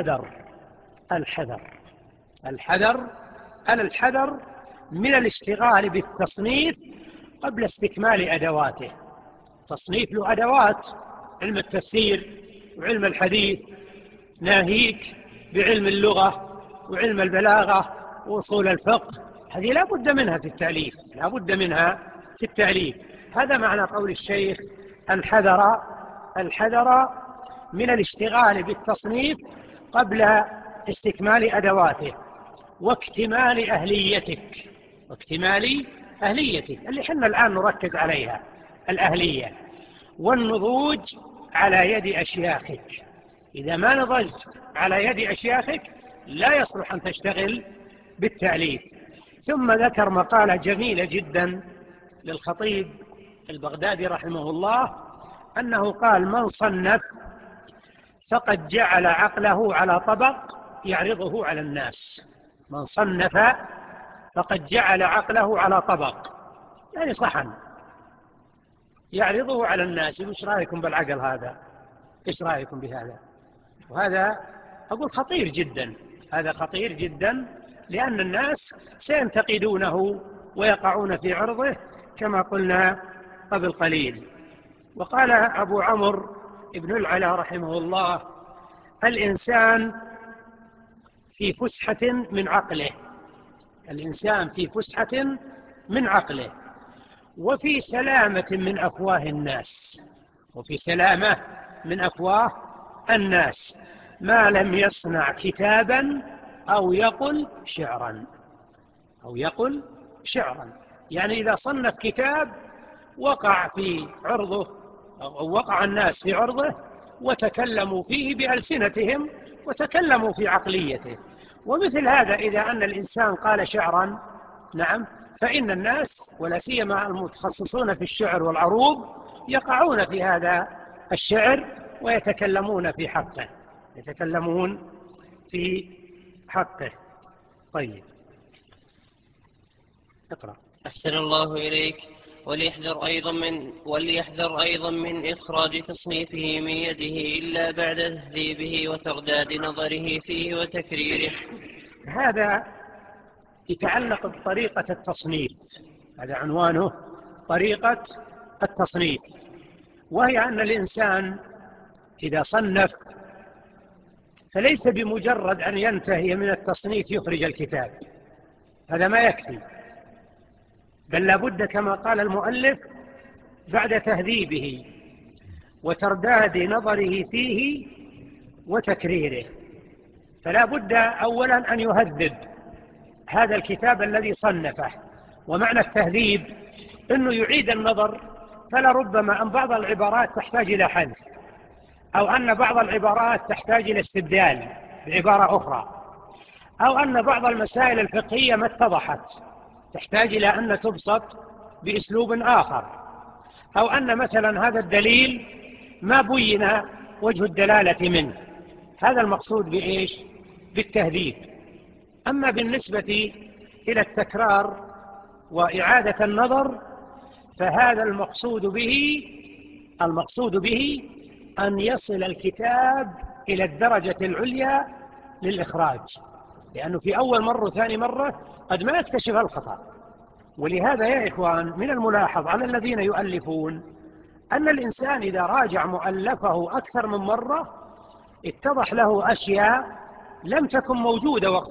S2: الحذر من الاشتغال بالتصنيف قبل استكمال أدواته. تصنيف له أدوات، علم التفسير وعلم الحديث، ناهيك بعلم اللغة وعلم البلاغة وأصول الفقه، هذه لا بد منها في التأليف. هذا معنى قول الشيخ الحذر من الاشتغال بالتصنيف قبل استكمال أدواته واكتمال أهليتك اللي حنا الآن نركز عليها، الأهلية، والنضوج على يد أشياخك. إذا ما نضجت على يد أشياخك لا يصلح أن تشتغل بالتأليف. ثم ذكر مقالة جميلة جدا للخطيب البغدادي رحمه الله، أنه قال من صنف فقد جعل عقله على طبق يعرضه على الناس. من صنف فقد جعل عقله على طبق، يعني صحن يعرضه على الناس. وش رأيكم بالعقل هذا؟ إيش رأيكم بهذا؟ وهذا أقول خطير جدا، هذا خطير جدا، لأن الناس سينتقدونه ويقعون في عرضه كما قلنا قبل قليل. وقال أبو عمرو ابن العلا رحمه الله الإنسان في فسحة من عقله وفي سلامة من أفواه الناس ما لم يصنع كتابا أو يقل شعرا. يعني إذا صنف كتاب وقع في عرضه أو وقع الناس في عرضه وتكلموا فيه بألسنتهم وتكلموا في عقليته. ومثل هذا إذا أن الإنسان قال شعرا نعم، فإن الناس ولا سيما المتخصصون في الشعر والعروض يقعون في هذا الشعر ويتكلمون في حقه. طيب اقرأ.
S1: أحسن الله إليك. وليحذر أيضا من إخراج تصنيفه من يده إلا بعد تهذيبه وترداد نظره فيه وتكريره.
S2: هذا يتعلق بطريقة التصنيف. هذا عنوانه، طريقة التصنيف. وهي أن الإنسان إذا صنف فليس بمجرد أن ينتهي من التصنيف يخرج الكتاب، هذا ما يكفي، بل لابد كما قال المؤلف بعد تهذيبه وترداد نظره فيه وتكريره، فلا بد أولا أن يهذب هذا الكتاب الذي صنفه. ومعنى التهذيب أنه يعيد النظر، فلربما أن بعض العبارات تحتاج إلى حذف، أو أن بعض العبارات تحتاج إلى استبدال بعبارة أخرى، أو أن بعض المسائل الفقهية ما اتضحت تحتاج إلى أن تبسط بأسلوب آخر، أو أن مثلا هذا الدليل ما بين وجه الدلالة منه. هذا المقصود بإيش؟ بالتهذيب. أما بالنسبة إلى التكرار وإعادة النظر فهذا المقصود به أن يصل الكتاب إلى الدرجة العليا للإخراج، لأنه في أول مرة وثاني مرة قد ما يكتشف الخطأ. ولهذا يا إخوان من الملاحظ على الذين يؤلفون أن الإنسان إذا راجع مؤلفه أكثر من مرة اتضح له أشياء لم تكن موجودة وقت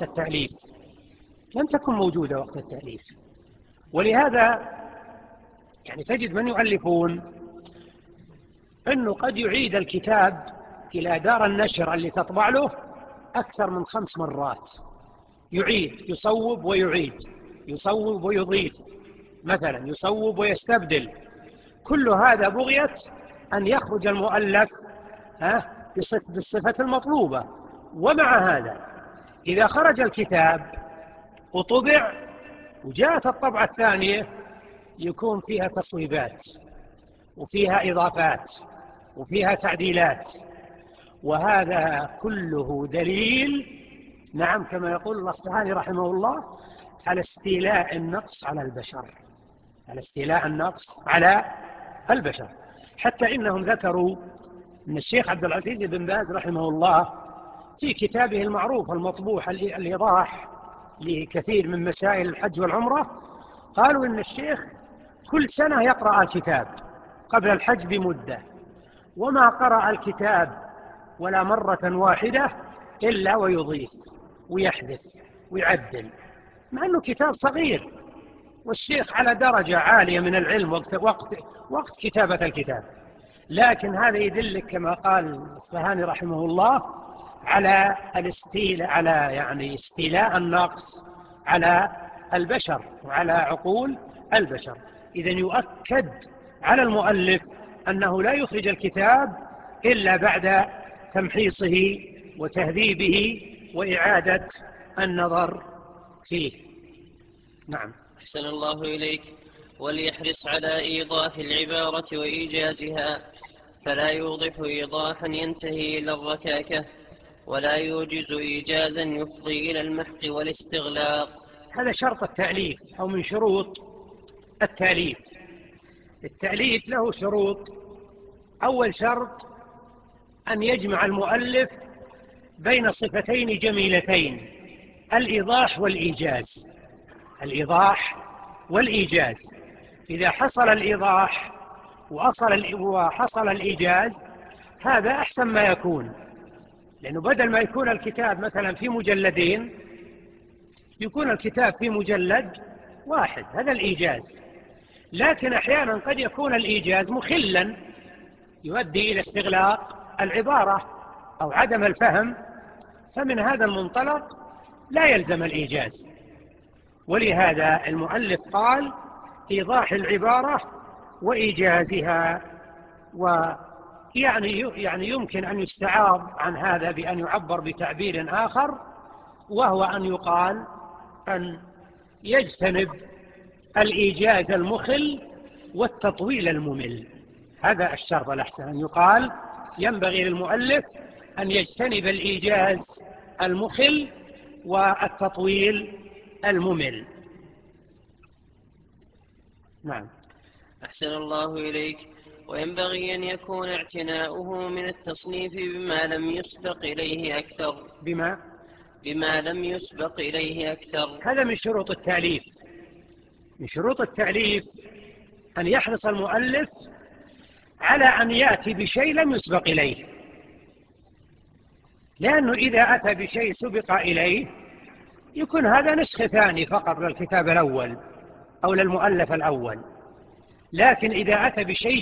S2: التأليف. ولهذا يعني تجد من يؤلفون أنه قد يعيد الكتاب إلى دار النشر اللي تطبع له أكثر من 5 مرات، يعيد، يصوب ويعيد، يصوب ويضيف، مثلا يصوب ويستبدل. كل هذا بغية أن يخرج المؤلف بالصفة المطلوبة. ومع هذا إذا خرج الكتاب وطبع وجاءت الطبعة الثانية يكون فيها تصويبات وفيها إضافات وفيها تعديلات، وهذا كله دليل، نعم كما يقول الأصفهاني رحمه الله، على استيلاء النقص على البشر. حتى إنهم ذكروا أن الشيخ عبد العزيز بن باز رحمه الله في كتابه المعروف المطبوع الإيضاح لكثير من مسائل الحج والعمرة، قالوا إن الشيخ كل سنة يقرأ الكتاب قبل الحج بمدة، وما قرأ الكتاب ولا مرة واحدة إلا ويضيف ويحدث ويعدل، مع أنه كتاب صغير والشيخ على درجة عالية من العلم وقت كتابة الكتاب. لكن هذا يدلك كما قال الأصفهاني رحمه الله على استيلاء النقص على البشر وعلى عقول البشر. إذن يؤكد على المؤلف أنه لا يخرج الكتاب إلا بعد تمحيصه وتهذيبه وإعادة النظر فيه. نعم.
S1: أحسن الله إليك. وليحرص على إيضاح العبارة وإيجازها، فلا يوضح إيضاحا ينتهي إلى الركاكة، ولا يوجز إيجازا يفضي إلى المحق والاستغلاق.
S2: هذا شرط التأليف أو من شروط التأليف. التأليف له شروط. أول شرط أن يجمع المؤلف بين صفتين جميلتين: الإيضاح والإيجاز. إذا حصل الإيضاح وحصل الإيجاز هذا أحسن ما يكون، لأنه بدل ما يكون الكتاب مثلا في مجلدين يكون الكتاب في مجلد واحد، هذا الإيجاز. لكن أحيانا قد يكون الإيجاز مخلا يؤدي إلى استغلاق العبارة أو عدم الفهم، فمن هذا المنطلق لا يلزم الإيجاز. ولهذا المؤلف قال إيضاح العبارة وإيجازها. ويعني يمكن أن يستعاض عن هذا بأن يعبر بتعبير آخر، وهو أن يقال أن يجتنب الإيجاز المخل والتطويل الممل. هذا الشرط الأحسن، أن يقال ينبغي للمؤلف أن يجتنب الإيجاز المخل والتطويل الممل. نعم.
S1: أحسن الله إليك. وينبغي أن يكون اعتناؤه من التصنيف بما لم يسبق إليه أكثر.
S2: هذا من شروط التأليف، من شروط التأليف أن يحرص المؤلف على أن يأتي بشيء لم يسبق إليه، لأنه إذا أتى بشيء سبق إليه يكون هذا نسخ ثاني فقط للكتاب الأول أو للمؤلف الأول. لكن إذا أتى بشيء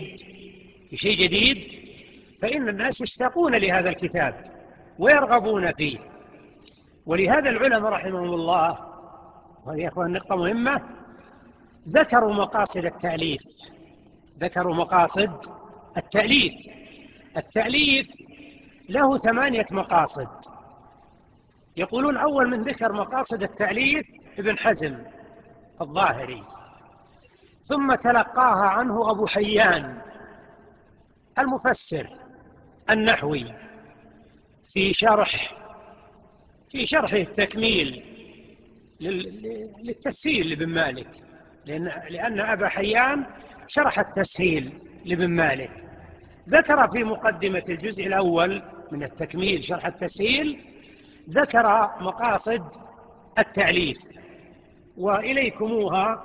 S2: جديد فإن الناس يشتاقون لهذا الكتاب ويرغبون فيه. ولهذا العلماء رحمهم الله، وهذه يا أخوان نقطة مهمة، ذكروا مقاصد التأليف. ذكروا مقاصد التأليف. التأليف له 8 مقاصد. يقولون أول من ذكر مقاصد التأليف ابن حزم الظاهري، ثم تلقاها عنه أبو حيان المفسر النحوي في شرحه التكميل للتسهيل لابن مالك، لأن أبا حيان شرح التسهيل لابن مالك. ذكر في مقدمة الجزء الأول من التكميل شرح التسهيل، ذكر مقاصد التأليف، وإليكموها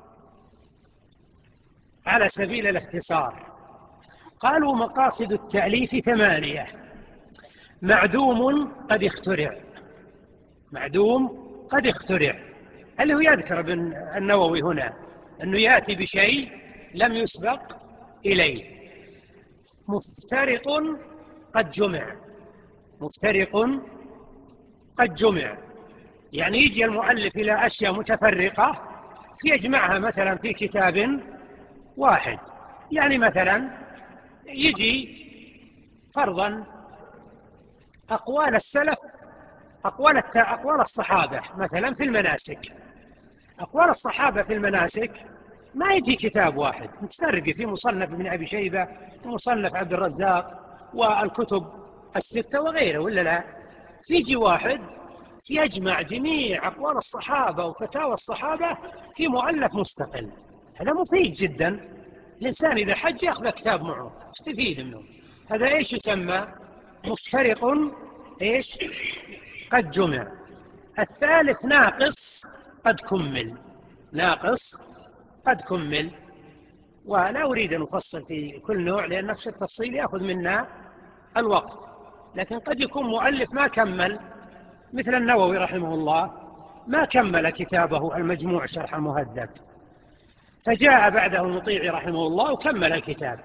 S2: على سبيل الاختصار. قالوا مقاصد التأليف 8: معدوم قد اخترع. معدوم قد اخترع، اللي هو يذكر ابن النووي هنا أنه يأتي بشيء لم يسبق إليه. مفترق قد جمع. مفترق قد جمع يعني يجي المؤلف إلى أشياء متفرقة فيجمعها مثلا في كتاب واحد. يعني مثلا يجي فرضا أقوال السلف، أقوال الصحابة مثلا في المناسك. أقوال الصحابة في المناسك ما يجي كتاب واحد، متفرق في مصنف ابن أبي شيبة ومصنف عبد الرزاق والكتب الستة وغيره، ولا لا؟ فيجي واحد يجمع جميع أقوال الصحابة وفتاوى الصحابة في مؤلف مستقل. هذا مفيد جدا. الإنسان إذا حج يأخذ كتاب معه يستفيد منه. هذا إيش يسمى؟ مفترق إيش؟ قد جمع. الثالث ناقص قد كمل. ناقص قد كمل. ولا أريد أن أفصل في كل نوع لأن نفس التفصيل يأخذ منا الوقت، لكن قد يكون مؤلف ما كمل، مثل النووي رحمه الله ما كمل كتابه المجموع شرح المهذب، فجاء بعده المطيعي رحمه الله وكمل الكتاب.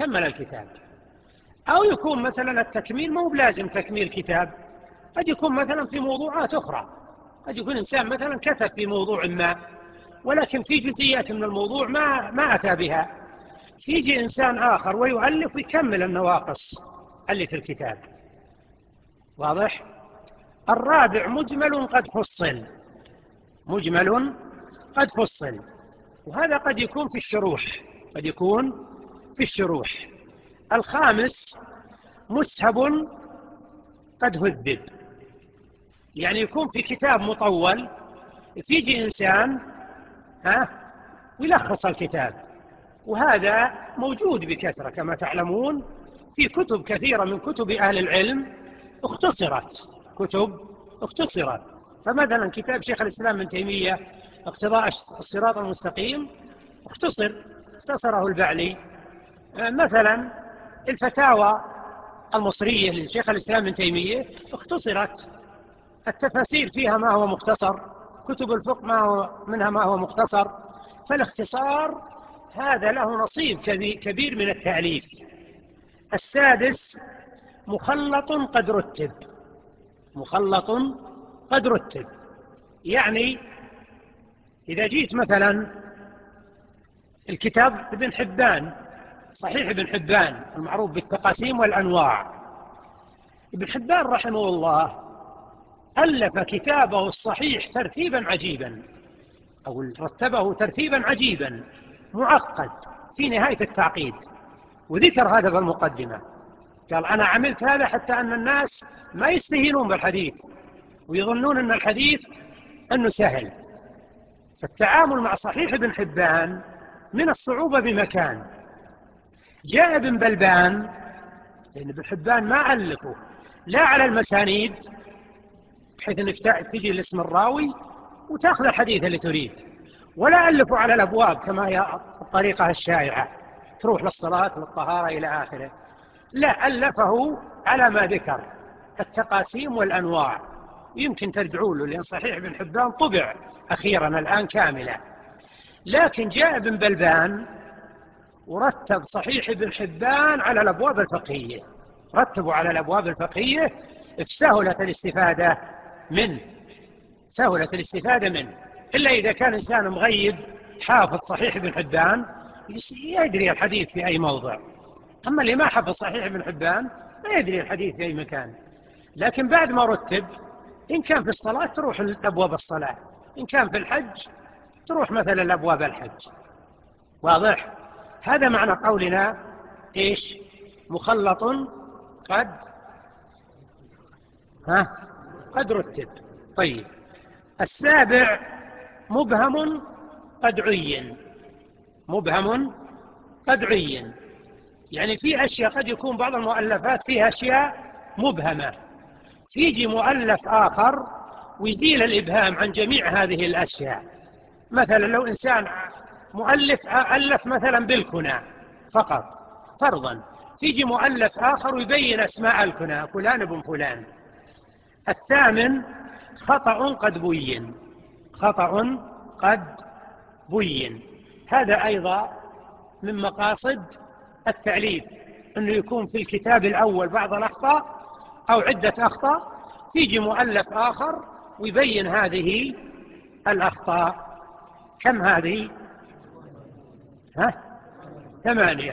S2: أو يكون مثلا التكميل مو بلازم تكميل كتاب، قد يكون مثلا في موضوعات أخرى. قد يكون إنسان مثلا كتب في موضوع ما ولكن في جزئيات من الموضوع ما أتى بها، فيجي إنسان آخر ويؤلف ويكمل النواقص اللي في الكتاب. واضح؟ الرابع مجمل قد فصل. مجمل قد فصل، وهذا قد يكون في الشروح. قد يكون في الشروح. الخامس مسهب قد هذب، يعني يكون في كتاب مطول فيجي إنسان ويلخص الكتاب، وهذا موجود بكثرة كما تعلمون في كتب كثيرة من كتب أهل العلم اختصرت. كتب اختصرت. فمثلا كتاب شيخ الإسلام ابن تيمية اقتضاء الصراط المستقيم اختصره البعلي. مثلا الفتاوى المصرية لشيخ الإسلام ابن تيمية اختصرت. التفاسير فيها ما هو مختصر، كتب الفقه منها ما هو مختصر. فالاختصار هذا له نصيب كبير من التأليف. السادس مخلط قد رتب. مخلط قد رتب، يعني إذا جيت مثلا الكتاب ابن حبان، صحيح ابن حبان المعروف بالتقاسيم والأنواع، ابن حبان رحمه الله ألف كتابه الصحيح ترتيبا عجيبا، أو رتبه ترتيبا عجيبا معقد في نهاية التعقيد، وذكر هذا بالمقدمة. قال أنا عملت هذا حتى أن الناس ما يستهينون بالحديث ويظنون أن الحديث أنه سهل. فالتعامل مع صحيح ابن حبان من الصعوبة بمكان. جاء ابن بلبان، لأن ابن حبان ما ألفه لا على المسانيد بحيث أنك تجي لاسم الراوي وتأخذ الحديث اللي تريد، ولا ألفوا على الأبواب كما هي الطريقة الشائعة، تروح للصلاة والطهارة إلى آخره. لا، ألفه على ما ذكر التقاسيم والأنواع. يمكن ترجعوا له، لأن صحيح ابن حبان طبع أخيرا الآن كاملا، لكن جاء ابن بلبان ورتب صحيح ابن حبان على الأبواب الفقهية، رتبوا على الأبواب الفقهية، سهلت الاستفادة منه، سهلت الاستفادة منه. إلا إذا كان إنسان مغيب حافظ صحيح ابن حبان يدري الحديث في أي موضع، أما اللي ما حفظ صحيح ابن حبان ما يدري الحديث في أي مكان. لكن بعد ما رتب، إن كان في الصلاة تروح لأبواب الصلاة، إن كان في الحج تروح مثلا لأبواب الحج. واضح؟ هذا معنى قولنا إيش؟ مخلط قد رتب. طيب، السابع مبهم قد عين. مبهم قد عين، يعني في أشياء قد يكون بعض المؤلفات فيها أشياء مبهمة، فيجي مؤلف آخر ويزيل الإبهام عن جميع هذه الأشياء. مثلا لو إنسان مؤلف ألف مثلا بالكنى فقط فرضا، فيجي مؤلف آخر ويبين أسماء الكنى، فلان ابن فلان. الثامن خطأ قد بين. خطأ قد بين، هذا أيضا من مقاصد التأليف، أنه يكون في الكتاب الأول بعض الأخطاء أو عدة أخطاء، فيجي مؤلف آخر ويبين هذه الأخطاء. كم هذه؟ 8.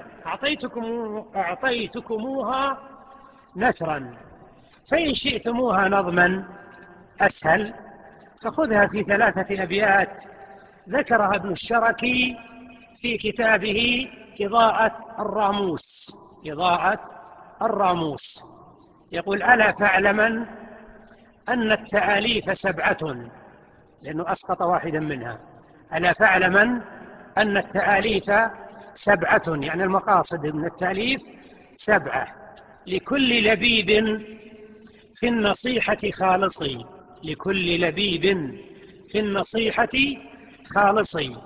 S2: أعطيتكموها نثرا، فإن شئتموها نظما أسهل فخذها في 3 أبيات ذكرها ابن الشركي في كتابه إضاءة الراموس. إضاءة الراموس يقول: ألا فاعلمن أن التآليف 7، لأنه أسقط واحدا منها. ألا فاعلمن أن التآليف 7، يعني المقاصد من التأليف 7. لكل لبيب في النصيحة خالصي. لكل لبيب في النصيحة خالصي.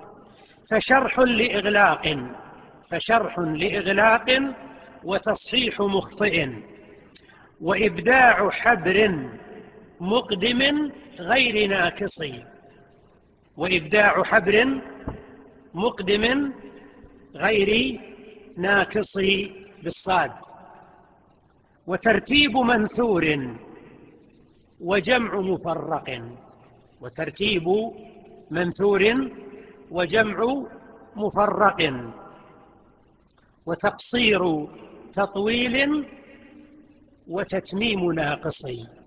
S2: فشرح لإغلاق وتصحيح مخطئ، وإبداع حبر مقدم غير ناقص. وإبداع حبر مقدم غير ناقص بالصاد. وترتيب منثور وجمع مفرق. وترتيب منثور وجمع مفرق. وتقصير تطويل وتتميم ناقص.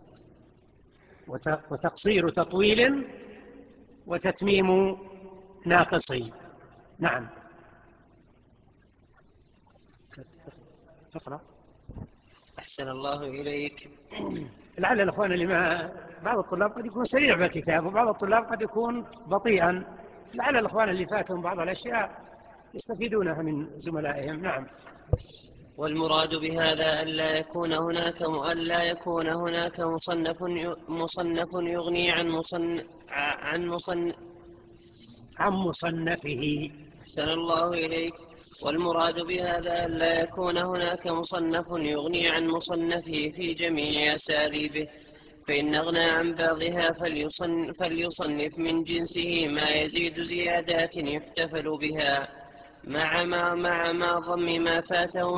S2: وتقصير تطويل وتتميم ناقص. نعم. تقرأ.
S1: أحسن الله إليك.
S2: لعل الأخوان اللي بعض الطلاب قد يكون سريع بالكتاب، وبعض الطلاب قد يكون بطيئا، لعل الأخوان اللي فاتهم بعض الأشياء يستفيدونها من زملائهم. نعم.
S1: والمراد بهذا ألا يكون هناك مصنف يغني
S2: عن مصنفه.
S1: أحسن الله إليك. والمراد بهذا ألا يكون هناك مصنف يغني عن مصنفه في جميع أساليبه، فإن أغنى عن بعضها فليصنف من جنسه ما يزيد زيادات يحتفل بها مع ضم ما فاته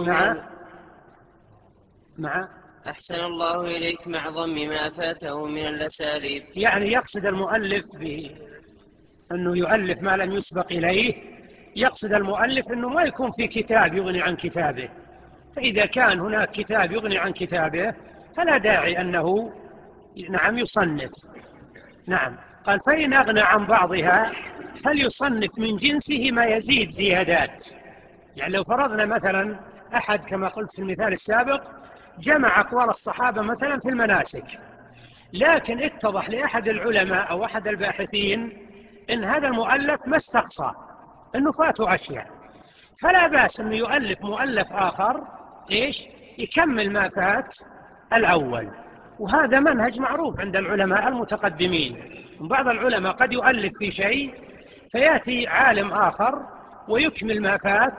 S1: أحسن الله إليك، مع ضم ما فاته من الأساليب.
S2: يعني يقصد المؤلف بأنه يؤلف ما لم يسبق إليه، يقصد المؤلف أنه ما يكون في كتاب يغني عن كتابه، فإذا كان هناك كتاب يغني عن كتابه فلا داعي أنه يصنف. نعم. قال: فإن أغنى عن بعضها فليصنف من جنسه ما يزيد زيادات. يعني لو فرضنا مثلا أحد كما قلت في المثال السابق جمع أقوال الصحابة مثلا في المناسك، لكن اتضح لأحد العلماء أو أحد الباحثين إن هذا المؤلف ما استقصى، إنه فاته أشياء، فلا بأس أنه يؤلف مؤلف آخر يكمل ما فات الأول. وهذا منهج معروف عند العلماء المتقدمين. بعض العلماء قد يؤلف في شيء فيأتي عالم آخر ويكمل ما فات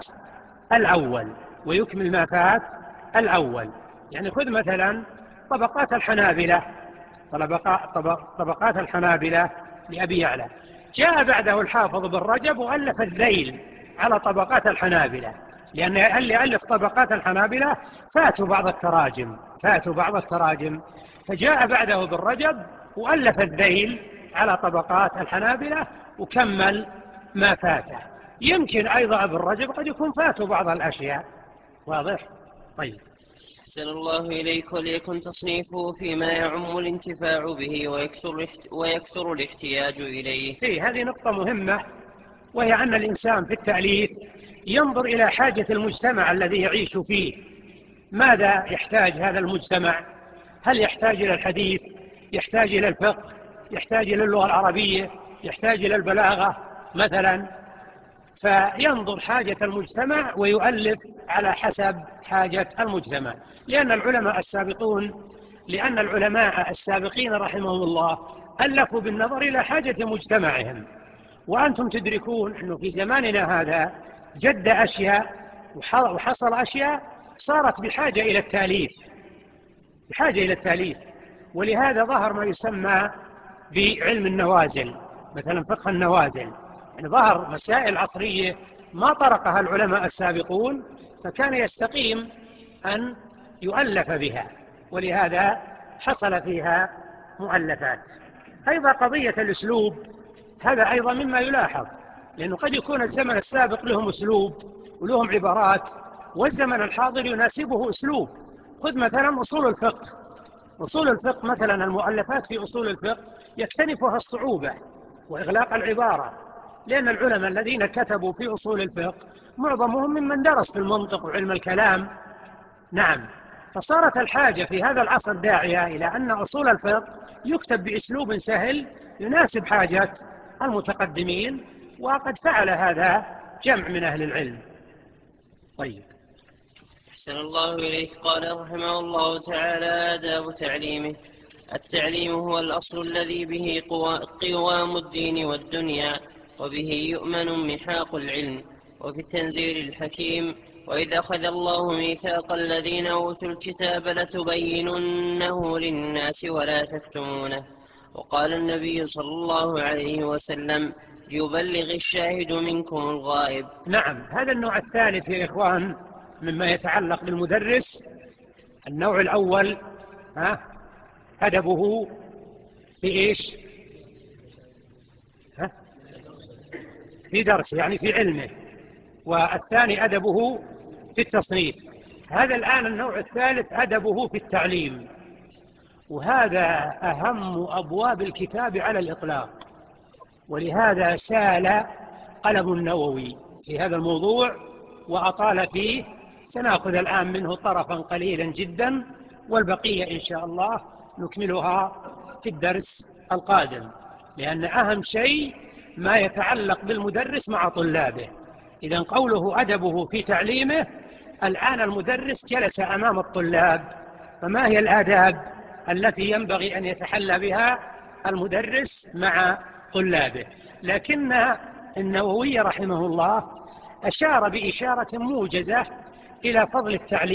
S2: الأول. يعني خذ مثلا طبقات الحنابلة، طبقات الحنابلة لأبي يعلى. جاء بعده الحافظ بن رجب وألف الذيل على طبقات الحنابلة، لأن اللي ألف طبقات الحنابلة فاتوا بعض التراجم، فجاء بعده ابن رجب وألف الذيل على طبقات الحنابلة وكمل ما فاته. يمكن أيضا ابن رجب قد يكون فاتوا بعض الأشياء. واضح؟ طيب.
S1: أحسن الله إليك. وليكن تصنيفه فيما يعم الانتفاع به ويكثر الاحتياج إليه.
S2: هذه نقطة مهمة، وهي أن الإنسان في التأليف ينظر إلى حاجة المجتمع الذي يعيش فيه. ماذا يحتاج هذا المجتمع؟ هل يحتاج إلى الحديث؟ يحتاج إلى الفقه؟ يحتاج إلى اللغة العربية؟ يحتاج إلى البلاغة مثلا؟ فينظر حاجة المجتمع ويؤلف على حسب حاجة المجتمع. لأن العلماء السابقين رحمهم الله ألفوا بالنظر إلى حاجة مجتمعهم. وأنتم تدركون أنه في زماننا هذا جد أشياء وحصل أشياء صارت بحاجة إلى التأليف. ولهذا ظهر ما يسمى بعلم النوازل، مثلا فقه النوازل. يعني ظهر مسائل عصرية ما طرقها العلماء السابقون، فكان يستقيم أن يؤلف بها، ولهذا حصل فيها مؤلفات. أيضا قضية الأسلوب، هذا أيضا مما يلاحظ، لأنه قد يكون الزمن السابق لهم أسلوب ولهم عبارات، والزمن الحاضر يناسبه أسلوب. خذ مثلا أصول الفقه مثلا، المؤلفات في أصول الفقه يكتنفها الصعوبة وإغلاق العبارة، لأن العلماء الذين كتبوا في أصول الفقه معظمهم ممن درس في المنطق وعلم الكلام. نعم. فصارت الحاجة في هذا العصر داعية إلى أن أصول الفقه يكتب بأسلوب سهل يناسب حاجة المتقدمين، وقد فعل هذا جمع من أهل العلم. طيب.
S1: أحسن الله إليك. قال رحمه الله تعالى: آداب تعليمه. التعليم هو الأصل الذي به قوام الدين والدنيا، وبه يؤمن محاق العلم، وفي التنزيل الحكيم: وإذ أخذ الله ميثاق الذين أوتوا الكتاب لتبيننه للناس ولا تكتمونه. وقال النبي صلى الله عليه وسلم: ليبلغ الشاهد منكم الغائب.
S2: نعم. هذا النوع الثالث يا إخوان مما يتعلق بالمدرس. النوع الأول أدبه في إيش؟ في درس، يعني في علمه. والثاني أدبه في التصنيف. هذا الآن النوع الثالث أدبه في التعليم، وهذا أهم أبواب الكتاب على الإطلاق. ولهذا سال قلم النووي في هذا الموضوع وأطال فيه. سنأخذ الآن منه طرفا قليلا جدا، والبقية إن شاء الله نكملها في الدرس القادم، لأن أهم شيء ما يتعلق بالمدرس مع طلابه. إذن قوله أدبه في تعليمه، الآن المدرس جلس أمام الطلاب، فما هي الآداب التي ينبغي أن يتحلى بها المدرس مع طلابه؟ لكن النووي رحمه الله أشار بإشارة موجزة إلى فضل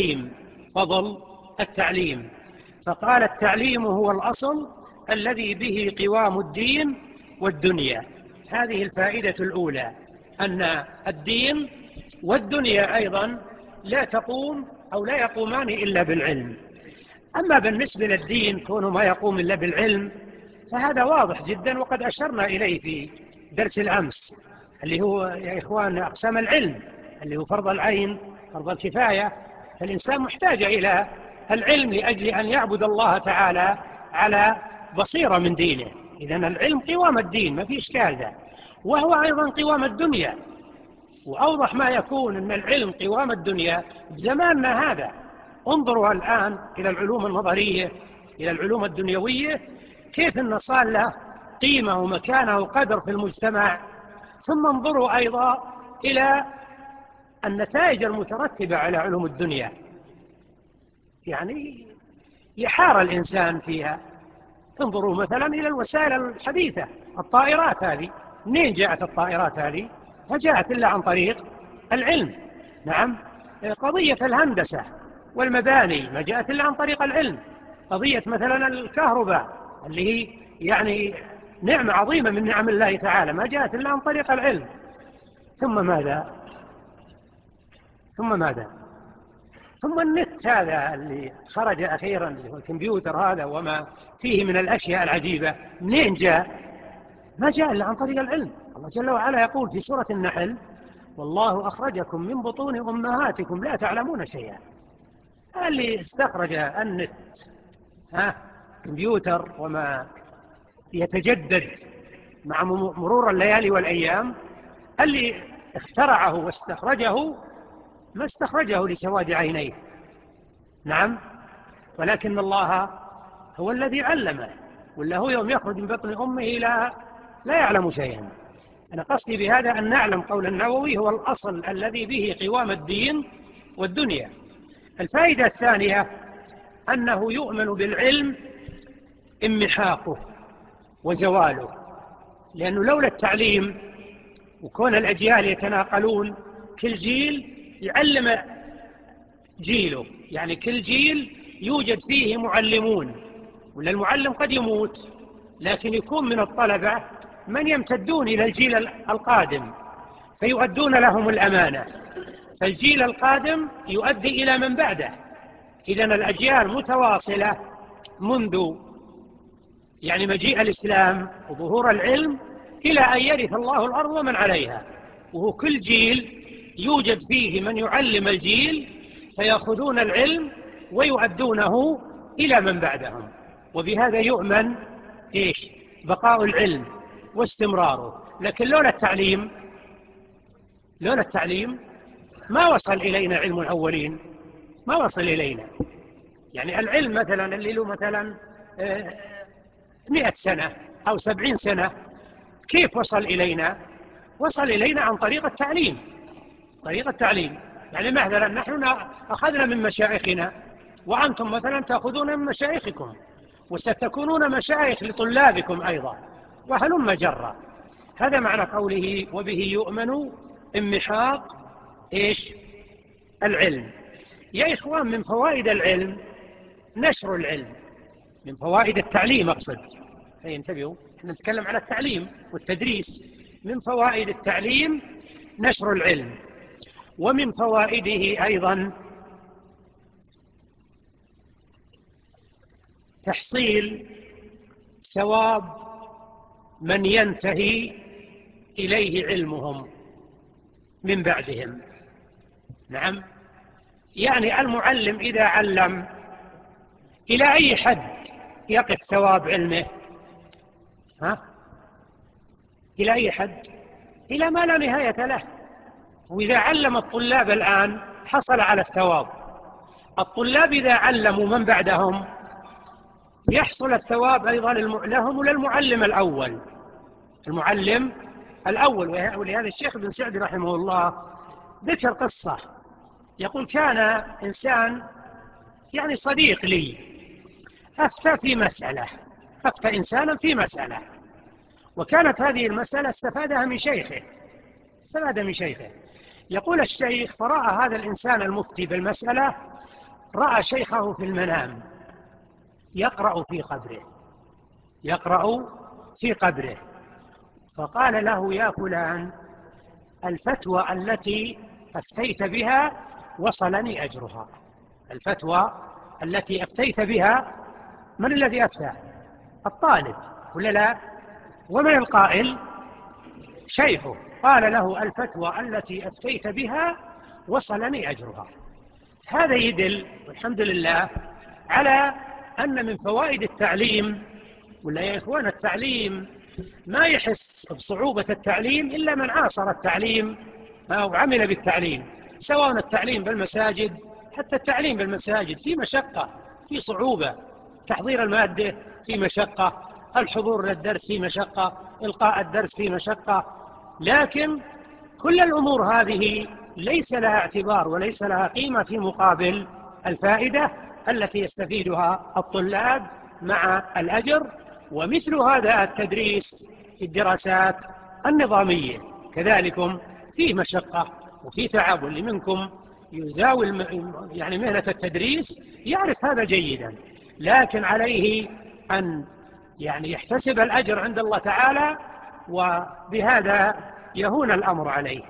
S2: التعليم، فقال: التعليم هو الأصل الذي به قوام الدين والدنيا. هذه الفائدة الأولى، أن الدين والدنيا أيضا لا تقوم أو لا يقومان إلا بالعلم. أما بالنسبة للدين كونه ما يقوم إلا بالعلم فهذا واضح جدا، وقد أشرنا إليه في درس الأمس، اللي هو يا إخوان أقسام العلم، اللي هو فرض العين، فرض الكفاية. فالإنسان محتاج إلى العلم لأجل أن يعبد الله تعالى على بصيرة من دينه. إذن العلم قوام الدين، ما في إشكال ذا، وهو أيضا قوام الدنيا. وأوضح ما يكون أن العلم قوام الدنيا بزماننا هذا. انظروا الآن إلى العلوم النظرية، إلى العلوم الدنيوية، كيف أن صار له قيمة ومكانة وقدر في المجتمع. ثم انظروا أيضا إلى النتائج المترتبة على علوم الدنيا، يعني يحار الإنسان فيها. انظروا مثلا إلى الوسائل الحديثة، الطائرات هذه منين جاءت الطائرات هذه؟ ما جاءت إلا عن طريق العلم. نعم. قضية الهندسة والمباني ما جاءت إلا عن طريق العلم. قضية مثلا الكهرباء اللي هي يعني نعمة عظيمة من نعم الله تعالى ما جاءت إلا عن طريق العلم. ثم ماذا؟ ثم النت هذا اللي خرج أخيرا، اللي هو الكمبيوتر هذا وما فيه من الأشياء العجيبة، منين جاء؟ ما جاء إلا عن طريق العلم. الله جل وعلا يقول في سورة النحل: والله أخرجكم من بطون أمهاتكم لا تعلمون شيئا. اللي استخرج النت، كمبيوتر وما يتجدد مع مرور الليالي والأيام، اللي اخترعه واستخرجه ما استخرجه لسواد عينيه. نعم. ولكن الله هو الذي علمه، ولا هو يوم يخرج من بطن أمه لا يعلم شيئا. أنا قصدي بهذا أن نعلم قول النووي هو الأصل الذي به قوام الدين والدنيا. الفائدة الثانية أنه يؤمن بالعلم امحاقه وزواله، لأنه لولا التعليم وكون الأجيال يتناقلون، كل جيل يعلم جيله، يعني كل جيل يوجد فيه معلمون، ولا المعلم قد يموت لكن يكون من الطلبة من يمتدون إلى الجيل القادم فيؤدون لهم الأمانة، فالجيل القادم يؤدي إلى من بعده. إذن الأجيال متواصلة منذ يعني مجيء الإسلام وظهور العلم إلى أن يرث الله الأرض ومن عليها، وهو كل جيل يوجد فيه من يعلم الجيل فيأخذون العلم ويؤدونه إلى من بعدهم. وبهذا يؤمن بقاء العلم واستمراره. لكن لولا التعليم ما وصل إلينا علم الأولين، ما وصل إلينا. يعني العلم مثلا اللي له مثلا 100 سنة أو 70 سنة كيف وصل إلينا؟ وصل إلينا عن طريق التعليم. يعني مثلا نحن أخذنا من مشايخنا، وأنتم مثلا تأخذون من مشايخكم، وستكونون مشايخ لطلابكم أيضا، وهلم جرا. هذا معنى قوله وبه يؤمن امحاق العلم. يا إخوان، من فوائد العلم نشر العلم، من فوائد التعليم أقصد، انتبهوا، احنا نتكلم على التعليم والتدريس. من فوائد التعليم نشر العلم، ومن فوائده أيضا تحصيل ثواب من ينتهي إليه علمهم من بعدهم. نعم. يعني المعلم إذا علم إلى أي حد يقف ثواب علمه؟ إلى أي حد؟ إلى ما لا نهاية له. وإذا علم الطلاب الآن حصل على الثواب، الطلاب إذا علموا من بعدهم يحصل الثواب أيضا لهم وللمعلم الأول. ولهذا الشيخ بن سعدي رحمه الله ذكر قصة، يقول: كان إنسان يعني صديق لي أفتى إنسانا في مسألة، وكانت هذه المسألة استفاد من شيخه. يقول الشيخ: فرأى هذا الإنسان المفتي بالمسألة، رأى شيخه في المنام يقرأ في قبره، فقال له: يا فلان، الفتوى التي أفتيت بها وصلني أجرها. الفتوى التي أفتيت بها، من الذي أفتى؟ الطالب ولا لا؟ ومن القائل؟ شيخه. قال له: الفتوى التي أفتيت بها وصلني أجرها. هذا يدل والحمد لله على أن من فوائد التعليم، ولا يا إخوان التعليم ما يحس بصعوبة التعليم إلا من عاصر التعليم أو عمل بالتعليم، سواء التعليم بالمساجد، حتى التعليم بالمساجد في مشقة، في صعوبة، تحضير المادة في مشقة، الحضور للدرس في مشقة، إلقاء الدرس في مشقة. لكن كل الأمور هذه ليس لها اعتبار وليس لها قيمة في مقابل الفائدة التي يستفيدها الطلاب مع الأجر. ومثل هذا التدريس في الدراسات النظامية كذلكم فيه مشقة وفيه تعب، واللي منكم يزاول يعني مهنة التدريس يعرف هذا جيدا، لكن عليه أن يعني يحتسب الأجر عند الله تعالى، وبهذا يهون الأمر عليه.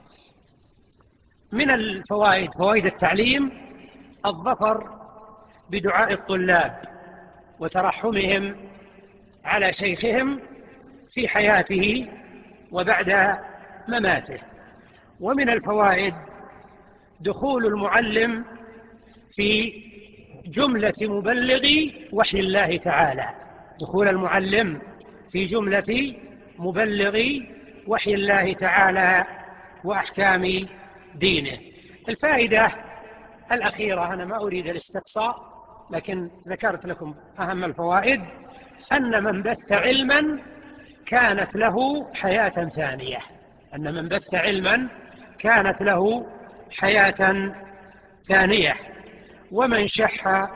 S2: من الفوائد، فوائد التعليم، الظفر بدعاء الطلاب وترحمهم على شيخهم في حياته وبعد مماته. ومن الفوائد دخول المعلم في جملة مبلغي وحي الله تعالى، دخول المعلم في جملة مبلغي وحي الله تعالى وأحكام دينه. الفائدة الأخيرة، أنا ما أريد الاستقصاء لكن ذكرت لكم أهم الفوائد، أن من بث علما كانت له حياة ثانية، أن من بث علما كانت له حياة ثانية. ومن شح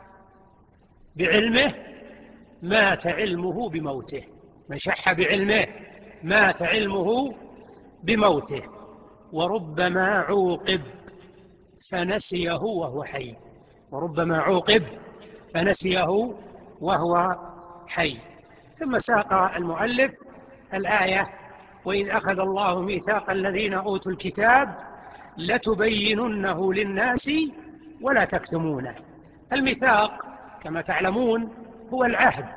S2: بعلمه مات علمه بموته، من شح بعلمه مات علمه بموته. وربما عوقب فنسيه وهو حي، وربما عوقب فنسيه وهو حي. ثم ساق المؤلف الآية: وإذ أخذ الله ميثاق الذين أوتوا الكتاب لتبيننه للناس ولا تكتمونه. الميثاق كما تعلمون هو العهد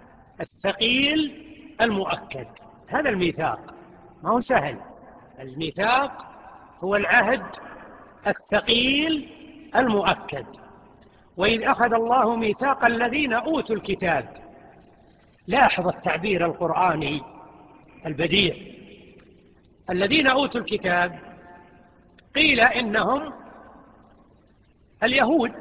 S2: الثقيل المؤكد، هذا الميثاق ما هو سهل، الميثاق هو العهد الثقيل المؤكد. وإذ أخذ الله ميثاق الذين أوتوا الكتاب، لاحظ التعبير القرآني البديع، الذين أوتوا الكتاب قيل إنهم اليهود،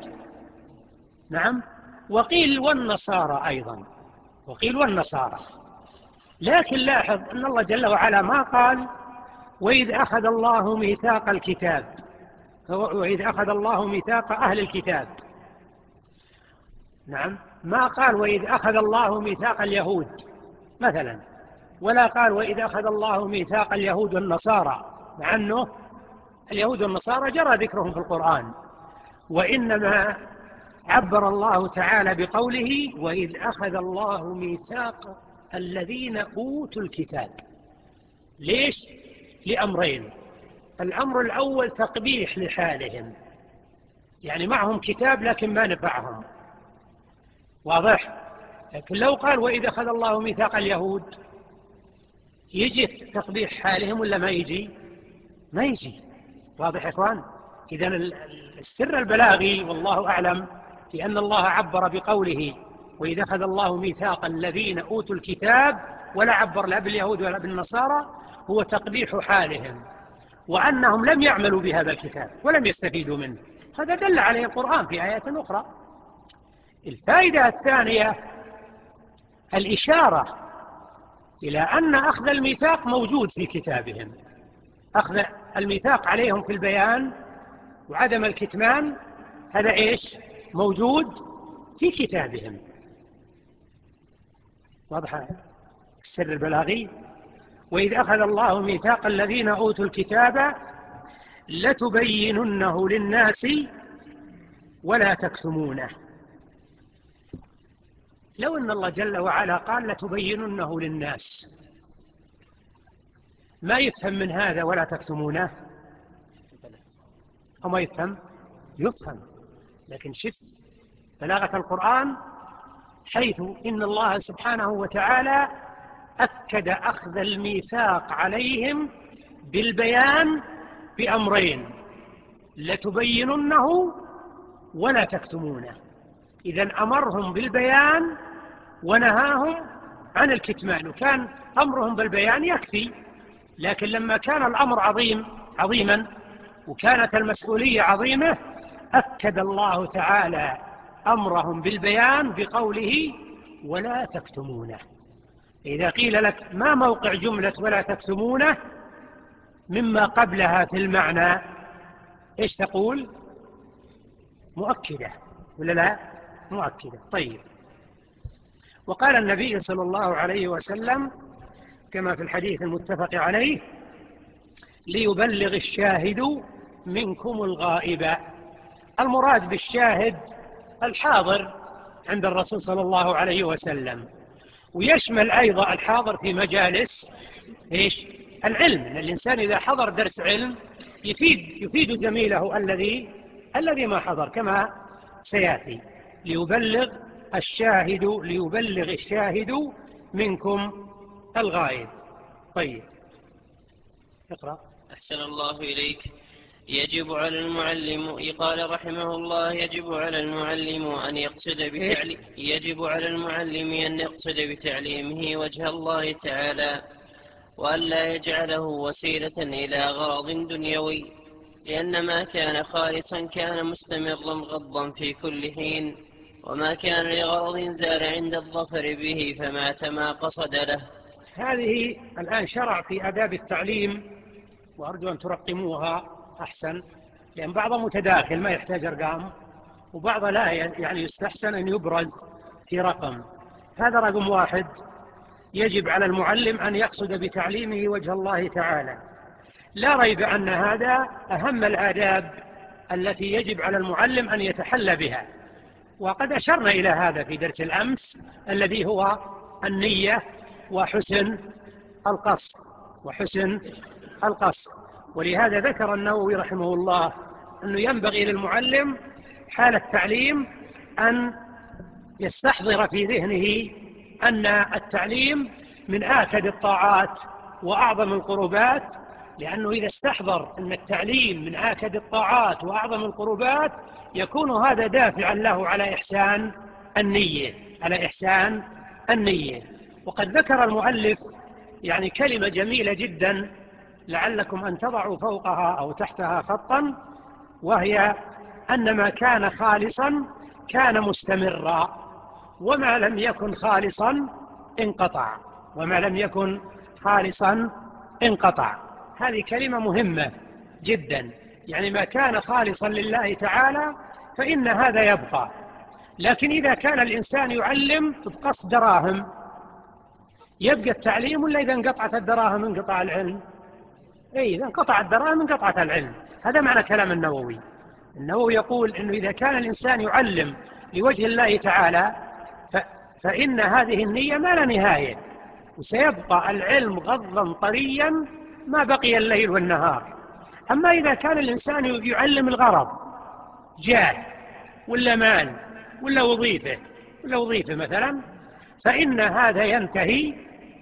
S2: نعم، وقيل والنصارى أيضا، وقيل والنصارى. لكن لاحظ أن الله جل وعلا ما قال وإذ أخذ الله ميثاق الكتاب، وإذ أخذ الله ميثاق أهل الكتاب، نعم، ما قال وإذ أخذ الله ميثاق اليهود مثلا، ولا قال وإذ أخذ الله ميثاق اليهود والنصارى، مع أنه اليهود والنصارى جرى ذكرهم في القرآن، وإنما عبر الله تعالى بقوله وإذ أخذ الله ميثاق الذين أوتوا الكتاب. ليش؟ لأمرين: الأمر الأول تقبيح لحالهم، يعني معهم كتاب لكن ما نفعهم، واضح؟ لكن لو قال وإذ أخذ الله ميثاق اليهود يجي تقبيح حالهم ولا ما يجي؟ ما يجي، واضح يا إخوان؟ إذن السر البلاغي والله أعلم في أن الله عبر بقوله وإذ أخذ الله ميثاق الذين أوتوا الكتاب، ولا عبر لا باليهود ولا بالنصارى، هو تقبيح حالهم، وأنهم لم يعملوا بهذا الكتاب ولم يستفيدوا منه، هذا دل عليه القرآن في آيات أخرى. الفائدة الثانية الإشارة إلى أن أخذ الميثاق موجود في كتابهم، أخذ الميثاق عليهم في البيان وعدم الكتمان، هذا إيش؟ موجود في كتابهم. واضح السر البلاغي؟ وإذ أخذ الله ميثاق الذين أوتوا الكتاب لتبيننه للناس ولا تكتمونه. لو أن الله جل وعلا قال لتبيننه للناس، ما يفهم من هذا ولا تكتمونه؟ أو ما يفهم؟ يفهم. لكن شف بلاغة القرآن، حيث إن الله سبحانه وتعالى أكد أخذ الميثاق عليهم بالبيان بأمرين: لتبيننه ولا تكتمونه. إذن أمرهم بالبيان ونهاهم عن الكتمان، وكان أمرهم بالبيان يكفي، لكن لما كان الأمر عظيما وكانت المسؤولية عظيمة، أكد الله تعالى أمرهم بالبيان بقوله ولا تكتمونه. إذا قيل لك ما موقع جملة ولا تكتمونه مما قبلها في المعنى، إيش تقول؟ مؤكدة ولا لا؟ مؤكدة. طيب. وقال النبي صلى الله عليه وسلم كما في الحديث المتفق عليه: ليبلغ الشاهد منكم الغائب. المراد بالشاهد الحاضر عند الرسول صلى الله عليه وسلم، ويشمل أيضا الحاضر في مجالس العلم. إن الإنسان إذا حضر درس علم يفيد زميله الذي ما حضر، كما سيأتي: ليبلغ الشاهد منكم الغائب. طيب، اقرأ.
S1: أحسن الله إليك. يجب على المعلم، قال رحمه الله: يجب على المعلم أن يقصد بتعليمه وجه الله تعالى، وأن لا يجعله وسيلة إلى غرض دنيوي، لأن ما كان خالصا كان مستمرا غضا في كل حين، وما كان لغرض زال عند الظفر به فمات ما قصد له.
S2: هذه الآن شرع في آداب التعليم، وأرجو أن ترقموها أحسن، لأن بعضها متداخل ما يحتاج أرقام، وبعضها لا، يعني يستحسن أن يبرز في رقم. هذا رقم 1: يجب على المعلم أن يقصد بتعليمه وجه الله تعالى. لا ريب أن هذا أهم الآداب التي يجب على المعلم أن يتحلى بها، وقد أشرنا إلى هذا في درس الأمس، الذي هو النية وحسن القصد. ولهذا ذكر النووي رحمه الله أنه ينبغي للمعلم حال التعليم أن يستحضر في ذهنه أن التعليم من آكد الطاعات وأعظم القربات، لأنه إذا استحضر أن التعليم من آكد الطاعات وأعظم القربات يكون هذا دافعا له على إحسان النية. وقد ذكر المؤلف يعني كلمة جميلة جدا، لعلكم أن تضعوا فوقها أو تحتها خطا، وهي أن ما كان خالصا كان مستمرا، وما لم يكن خالصا انقطع. هذه كلمة مهمة جدا، يعني ما كان خالصا لله تعالى فإن هذا يبقى. لكن إذا كان الإنسان يعلم بقصد دراهم، يبقى التعليم، ولا إذا انقطعت الدراهم انقطع العلم؟ إذا انقطع الدراهم انقطعت العلم. هذا معنى كلام النووي يقول إنه إذا كان الإنسان يعلم لوجه الله تعالى فإن هذه النية ما لا نهاية، وسيبقى العلم غضا طريا ما بقي الليل والنهار. أما إذا كان الإنسان يعلم الغرض، جاه ولا مال ولا وظيفة مثلا، فإن هذا ينتهي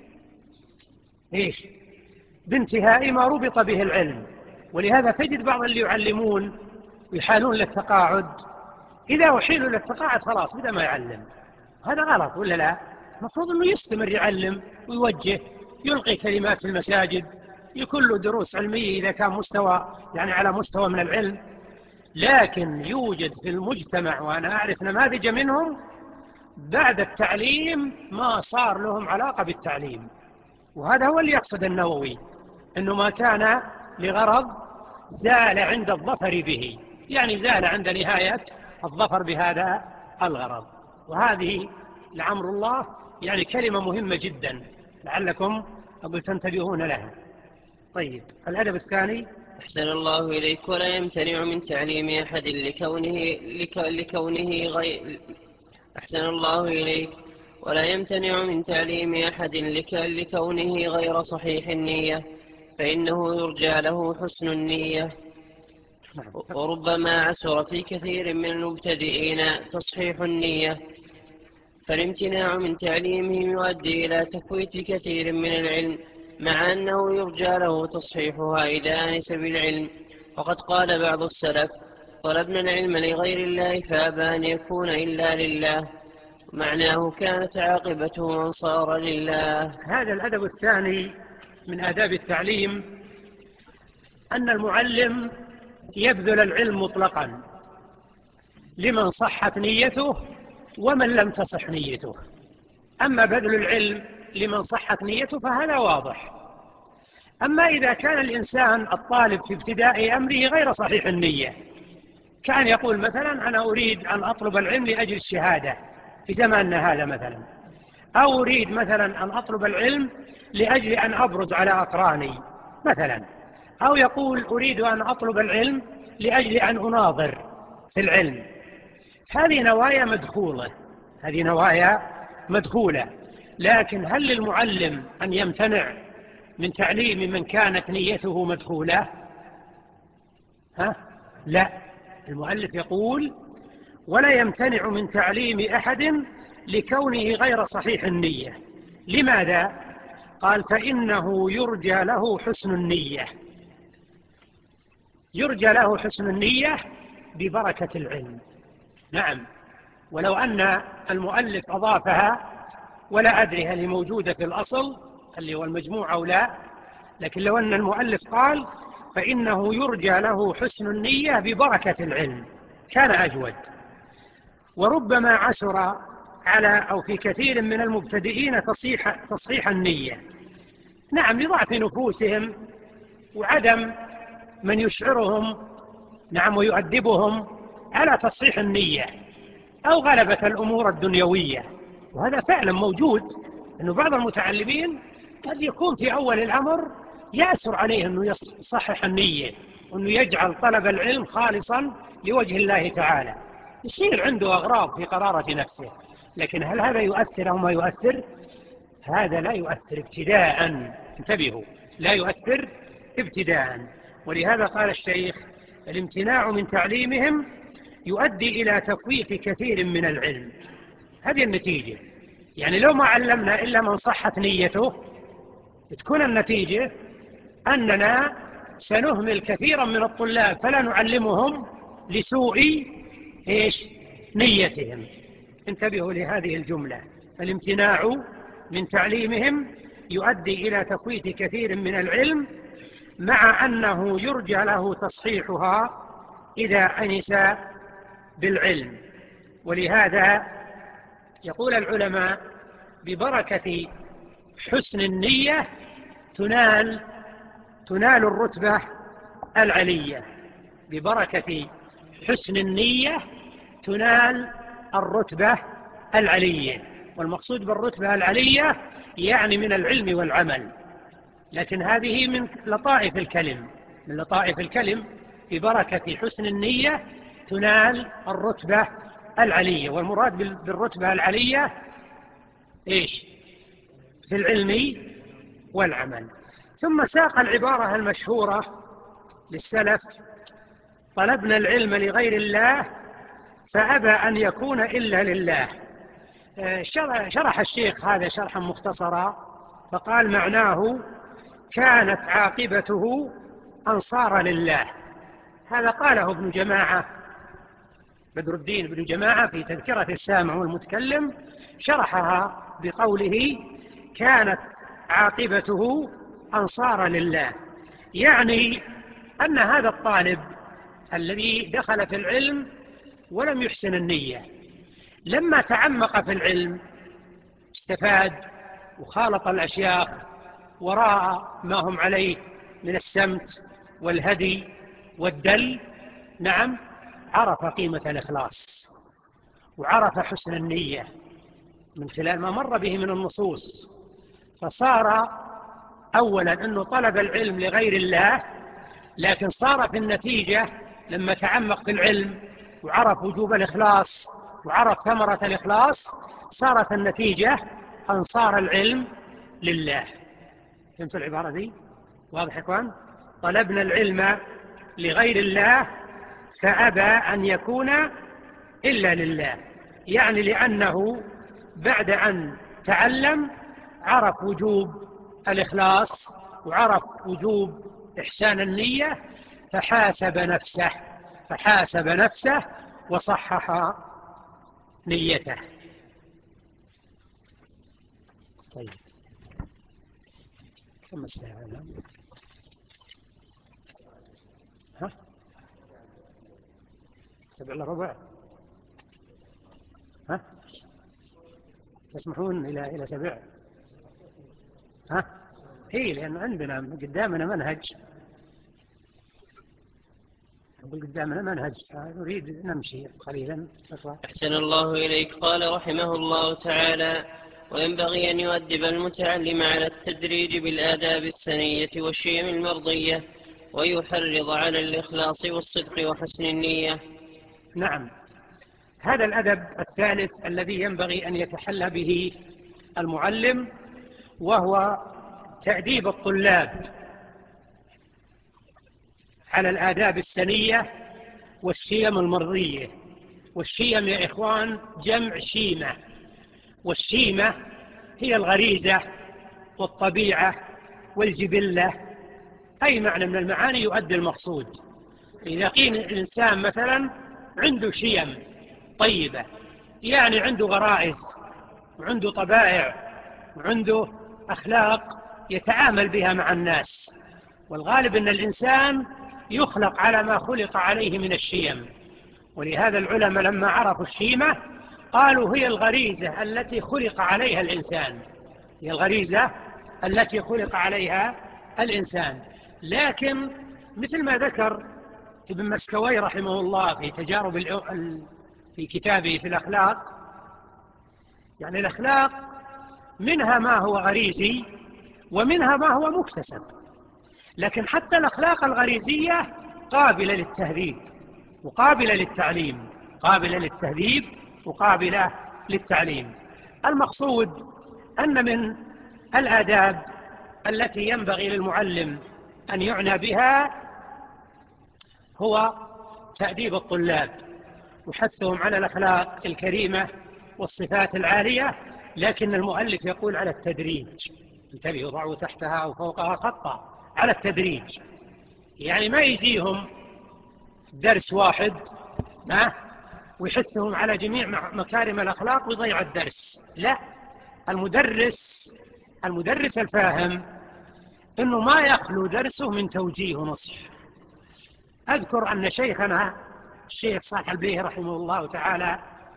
S2: بانتهاء ما ربط به العلم. ولهذا تجد بعض اللي يعلمون ويحالون للتقاعد، إذا أحيلوا للتقاعد خلاص بدأ ما يعلم. هذا غلط ولا لا؟ المفروض أنه يستمر يعلم ويوجه، يلقي كلمات في المساجد، يكون له دروس علمية إذا كان مستوى يعني على مستوى من العلم. لكن يوجد في المجتمع، وأنا أعرف نماذج منهم، بعد التعليم ما صار لهم علاقة بالتعليم. وهذا هو اللي يقصد النووي، أنه ما كان لغرض زال عند الظفر به، يعني زال عند نهاية الظفر بهذا الغرض. وهذه لعمر الله يعني كلمة مهمة جدا، لعلكم تنتبهون لها. طيب، الأدب الثاني.
S1: أحسن الله إليك. ولا يمتنع من تعليم أحد لكونه غير أحسن الله إليك. ولا يمتنع من تعليم أحد لكونه غير صحيح النية، فإنه يرجى له حسن النية. وربما عسر في كثير من المبتدئين تصحيح النية، فالامتناع من تعليمهم يؤدي إلى تفويت كثير من العلم، مع أنه يرجى له تصحيحها إذا أنس بالعلم. وقد قال بعض السلف: طلبنا العلم لغير الله فأبى أن يكون إلا لله، معناه كانت عاقبته أن صار لله.
S2: هذا الأدب الثاني من آداب التعليم، أن المعلم يبذل العلم مطلقا لمن صحت نيته ومن لم تصح نيته. أما بذل العلم لمن صحت نيته فهذا واضح. أما إذا كان الإنسان الطالب في ابتداء أمره غير صحيح النية، كان يقول مثلا: أنا أريد أن أطلب العلم لأجل الشهادة في زماننا هذا مثلا، أو أريد مثلا أن أطلب العلم لأجل أن أبرز على أقراني مثلا، أو يقول أريد أن أطلب العلم لأجل أن أناظر في العلم. هذه نوايا مدخولة، هذه نوايا مدخولة. لكن هل للمعلم أن يمتنع من تعليم من كانت نيته مدخولة؟ لا، المؤلف يقول ولا يمتنع من تعليم أحد لكونه غير صحيح النية. لماذا؟ قال فإنه يرجى له حسن النية، يرجى له حسن النية ببركة العلم. نعم، ولو أن المؤلف أضافها ولا أدري هل هي موجودة في الأصل اللي هو المجموع أو لا، لكن لو أن المؤلف قال فإنه يرجى له حسن النية ببركة العلم كان أجود. وربما عسر على أو في كثير من المبتدئين تصحيح النية، نعم، لضعف نفوسهم وعدم من يشعرهم، نعم، ويؤدبهم على تصحيح النية، أو غلبة الأمور الدنيوية. وهذا فعلا موجود، أنه بعض المتعلمين قد يكون في أول الأمر يأسر عليه أنه يصحح النية وأنه يجعل طلب العلم خالصا لوجه الله تعالى، يصير عنده أغراض في قرارة نفسه. لكن هل هذا يؤثر أو ما يؤثر؟ هذا لا يؤثر ابتداء، انتبهوا، لا يؤثر ابتداء. ولهذا قال الشيخ الامتناع من تعليمهم يؤدي إلى تفويت كثير من العلم. هذه النتيجة، يعني لو ما علمنا إلا من صحت نيته تكون النتيجة أننا سنهمل كثيرا من الطلاب فلا نعلمهم لسوء نيتهم. انتبهوا لهذه الجملة، فالامتناع من تعليمهم يؤدي إلى تفويت كثير من العلم، مع أنه يرجى له تصحيحها إذا أنس بالعلم. ولهذا يقول العلماء ببركة حسن النية تنال الرتبة العلية، ببركة حسن النية تنال الرتبة العلية. والمقصود بالرتبة العلية يعني من العلم والعمل، لكن هذه من لطائف الكلم، من لطائف الكلم. ببركة حسن النية تنال الرتبة العلية، والمراد بالرتبة العلية في العلم والعمل. ثم ساق العبارة المشهورة للسلف: طلبنا العلم لغير الله فأبى أن يكون إلا لله. شرح الشيخ هذا شرحا مختصرا فقال معناه كانت عاقبته أن صار لله. هذا قاله ابن جماعة، بدر الدين ابن جماعة، في تذكرة السامع والمتكلم، شرحها بقوله كانت عاقبته أن صار لله، يعني أن هذا الطالب الذي دخل في العلم ولم يحسن النية لما تعمق في العلم استفاد وخالط الأشياخ ورأى ما هم عليه من السمت والهدي والدل، نعم، عرف قيمة الإخلاص وعرف حسن النية من خلال ما مر به من النصوص. فصار أولا أنه طلب العلم لغير الله، لكن صار في النتيجة لما تعمق في العلم وعرف وجوب الإخلاص وعرف ثمرة الإخلاص، صارت النتيجة أن صار العلم لله. فهمت العبارة دي؟ واضح يا إخوان؟ طلبنا العلم لغير الله فأبى أن يكون إلا لله، يعني لأنه بعد أن تعلم عرف وجوب الإخلاص وعرف وجوب إحسان النية فحاسب نفسه وصحح نيته. طيب، كم الساعة الآن؟ ها؟ 7:15. ها؟ تسمحون إلى 7؟ ها؟ إيه، لأن عندنا قدامنا منهج، قدامنا منهج، نريد نمشي قليلا.
S1: أحسن الله إليك. قال رحمه الله تعالى: وينبغي أن يؤدب المتعلم على التدريج بالآداب السنية والشيم المرضية، ويحرض على الإخلاص والصدق وحسن النية.
S2: نعم، هذا الأدب الثالث الذي ينبغي أن يتحلى به المعلم، وهو تأديب الطلاب على الآداب السنية والشيم المرضية. والشيم يا إخوان جمع شيمة، والشيمة هي الغريزة والطبيعة والجبلة، أي معنى من المعاني يؤدي المقصود. إذا قيل الإنسان مثلا عنده شيم طيبة، يعني عنده غرائز وعنده طبائع وعنده أخلاق يتعامل بها مع الناس، والغالب أن الإنسان يخلق على ما خلق عليه من الشيم. ولهذا العلماء لما عرفوا الشيمة قالوا هي الغريزة التي خلق عليها الإنسان، هي الغريزة التي خلق عليها الإنسان. لكن مثل ما ذكر ابن مسكوي رحمه الله في تجارب في كتابه في الأخلاق، يعني الأخلاق منها ما هو غريزي ومنها ما هو مكتسب، لكن حتى الأخلاق الغريزية قابلة للتهذيب وقابلة للتعليم، قابلة للتهذيب وقابلة للتعليم. المقصود أن من الآداب التي ينبغي للمعلم أن يعنى بها هو تأديب الطلاب وحثهم على الأخلاق الكريمة والصفات العالية، لكن المؤلف يقول على التدريج. انتبهوا، ضعوا تحتها أو فوقها خطا، على التدريج. يعني ما يجيهم درس واحد ويحثهم على جميع مكارم الأخلاق ويضيع الدرس، لا. المدرس الفاهم إنه ما يخلو درسه من توجيه ونصح. أذكر أن شيخنا الشيخ صالح البليهي رحمه الله تعالى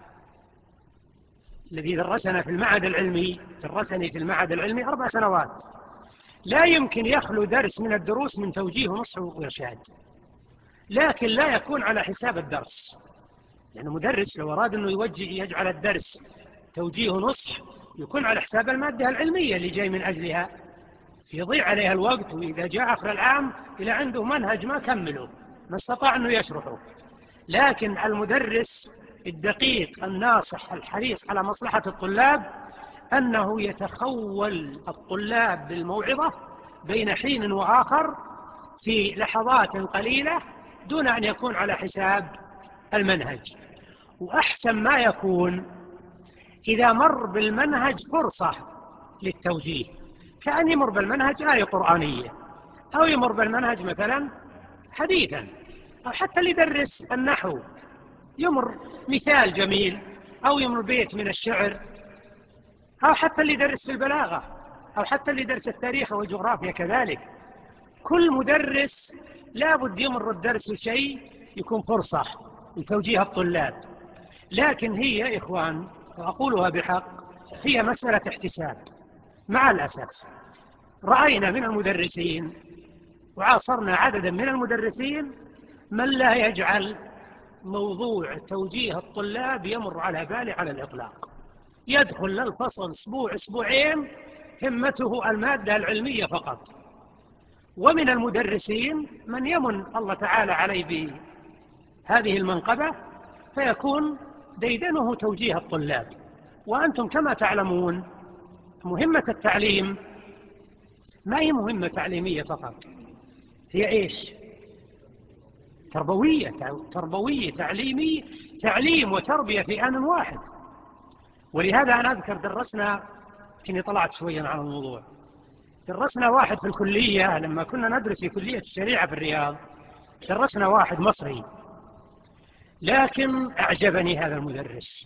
S2: الذي درسني في المعهد العلمي 4 سنوات، لا يمكن يخلو درس من الدروس من توجيه ونصح وإرشاد، لكن لا يكون على حساب الدرس. يعني المدرس لو أراد أنه يجعل الدرس توجيه ونصح يكون على حساب المادة العلمية اللي جاي من أجلها، يضيع عليها الوقت، وإذا جاء آخر العام إلى عنده منهج ما كمله، ما استطاع أنه يشرحه. لكن المدرس الدقيق الناصح الحريص على مصلحة الطلاب أنه يتخول الطلاب بالموعظة بين حين وآخر في لحظات قليلة دون أن يكون على حساب المنهج. وأحسن ما يكون إذا مر بالمنهج فرصة للتوجيه، كأن يمر بالمنهج آية قرآنية، أو يمر بالمنهج مثلا حديثا، أو حتى اللي يدرس النحو يمر مثال جميل، أو يمر بيت من الشعر، أو حتى اللي يدرس في البلاغة، أو حتى اللي يدرس التاريخ والجغرافيا كذلك. كل مدرس لابد يمر الدرس شيء يكون فرصة لتوجيه الطلاب. لكن هي يا إخوان، وأقولها بحق، هي مسألة احتساب. مع الأسف رأينا من المدرسين وعاصرنا عددا من المدرسين من لا يجعل موضوع توجيه الطلاب يمر على باله على الإطلاق، يدخل للفصل أسبوع أسبوعين همته المادة العلمية فقط. ومن المدرسين من يمن الله تعالى عليه بهذه المنقبة فيكون ديدنه توجيه الطلاب. وأنتم كما تعلمون مهمة التعليم ما هي مهمة تعليمية فقط، هي إيش؟ تربوية تعليمي، تعليم وتربية في آن واحد. ولهذا أنا أذكر درسنا، إني طلعت شويا عن الموضوع، درسنا واحد في الكلية لما كنا ندرس في كلية الشريعة في الرياض، درسنا واحد مصري، لكن أعجبني هذا المدرس،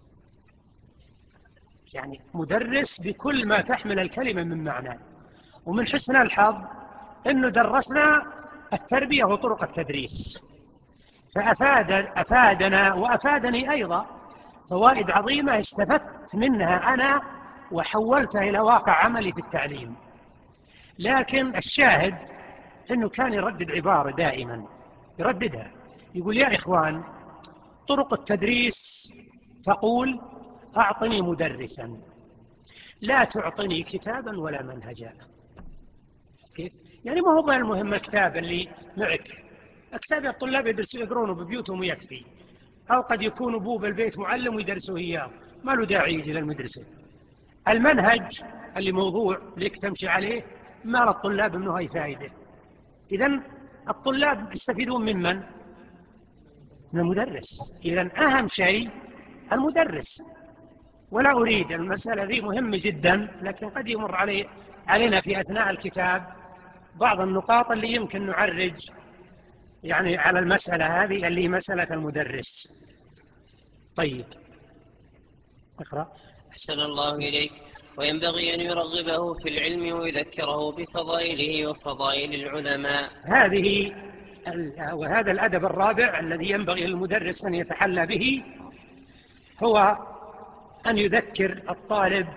S2: يعني مدرس بكل ما تحمل الكلمة من معنى. ومن حسن الحظ أنه درسنا التربية وطرق التدريس، فأفادنا وأفادني أيضا فوائد عظيمة استفدت منها أنا وحولتها إلى واقع عملي في التعليم. لكن الشاهد أنه كان يردد عبارة دائما يرددها، يقول: يا إخوان، طرق التدريس تقول أعطني مدرسا، لا تعطني كتابا ولا منهجا. كيف؟ يعني ما هو المهم الكتاب اللي معك، كتاب الطلاب يدرسوا يقرونه ببيوتهم ويكفي، أو قد يكون أبوه بالبيت معلم ويدرسوا إياه، ما له داعي يجي للمدرسة. المنهج اللي موضوع لك تمشي عليه ما للطلاب منه أي فائدة. إذن الطلاب يستفيدون من المدرس. إذن أهم شيء المدرس. ولا أريد، المسألة ذي مهمة جدا، لكن قد يمر علينا في أثناء الكتاب بعض النقاط اللي يمكن نعرج يعني على المسألة هذه اللي مسألة المدرس. طيب اقرأ.
S1: أحسن الله إليك. وينبغي أن يرغبه في العلم ويذكره بفضائله وفضائل العلماء.
S2: وهذا الأدب الرابع الذي ينبغي للمدرس أن يتحلى به، هو أن يذكر الطالب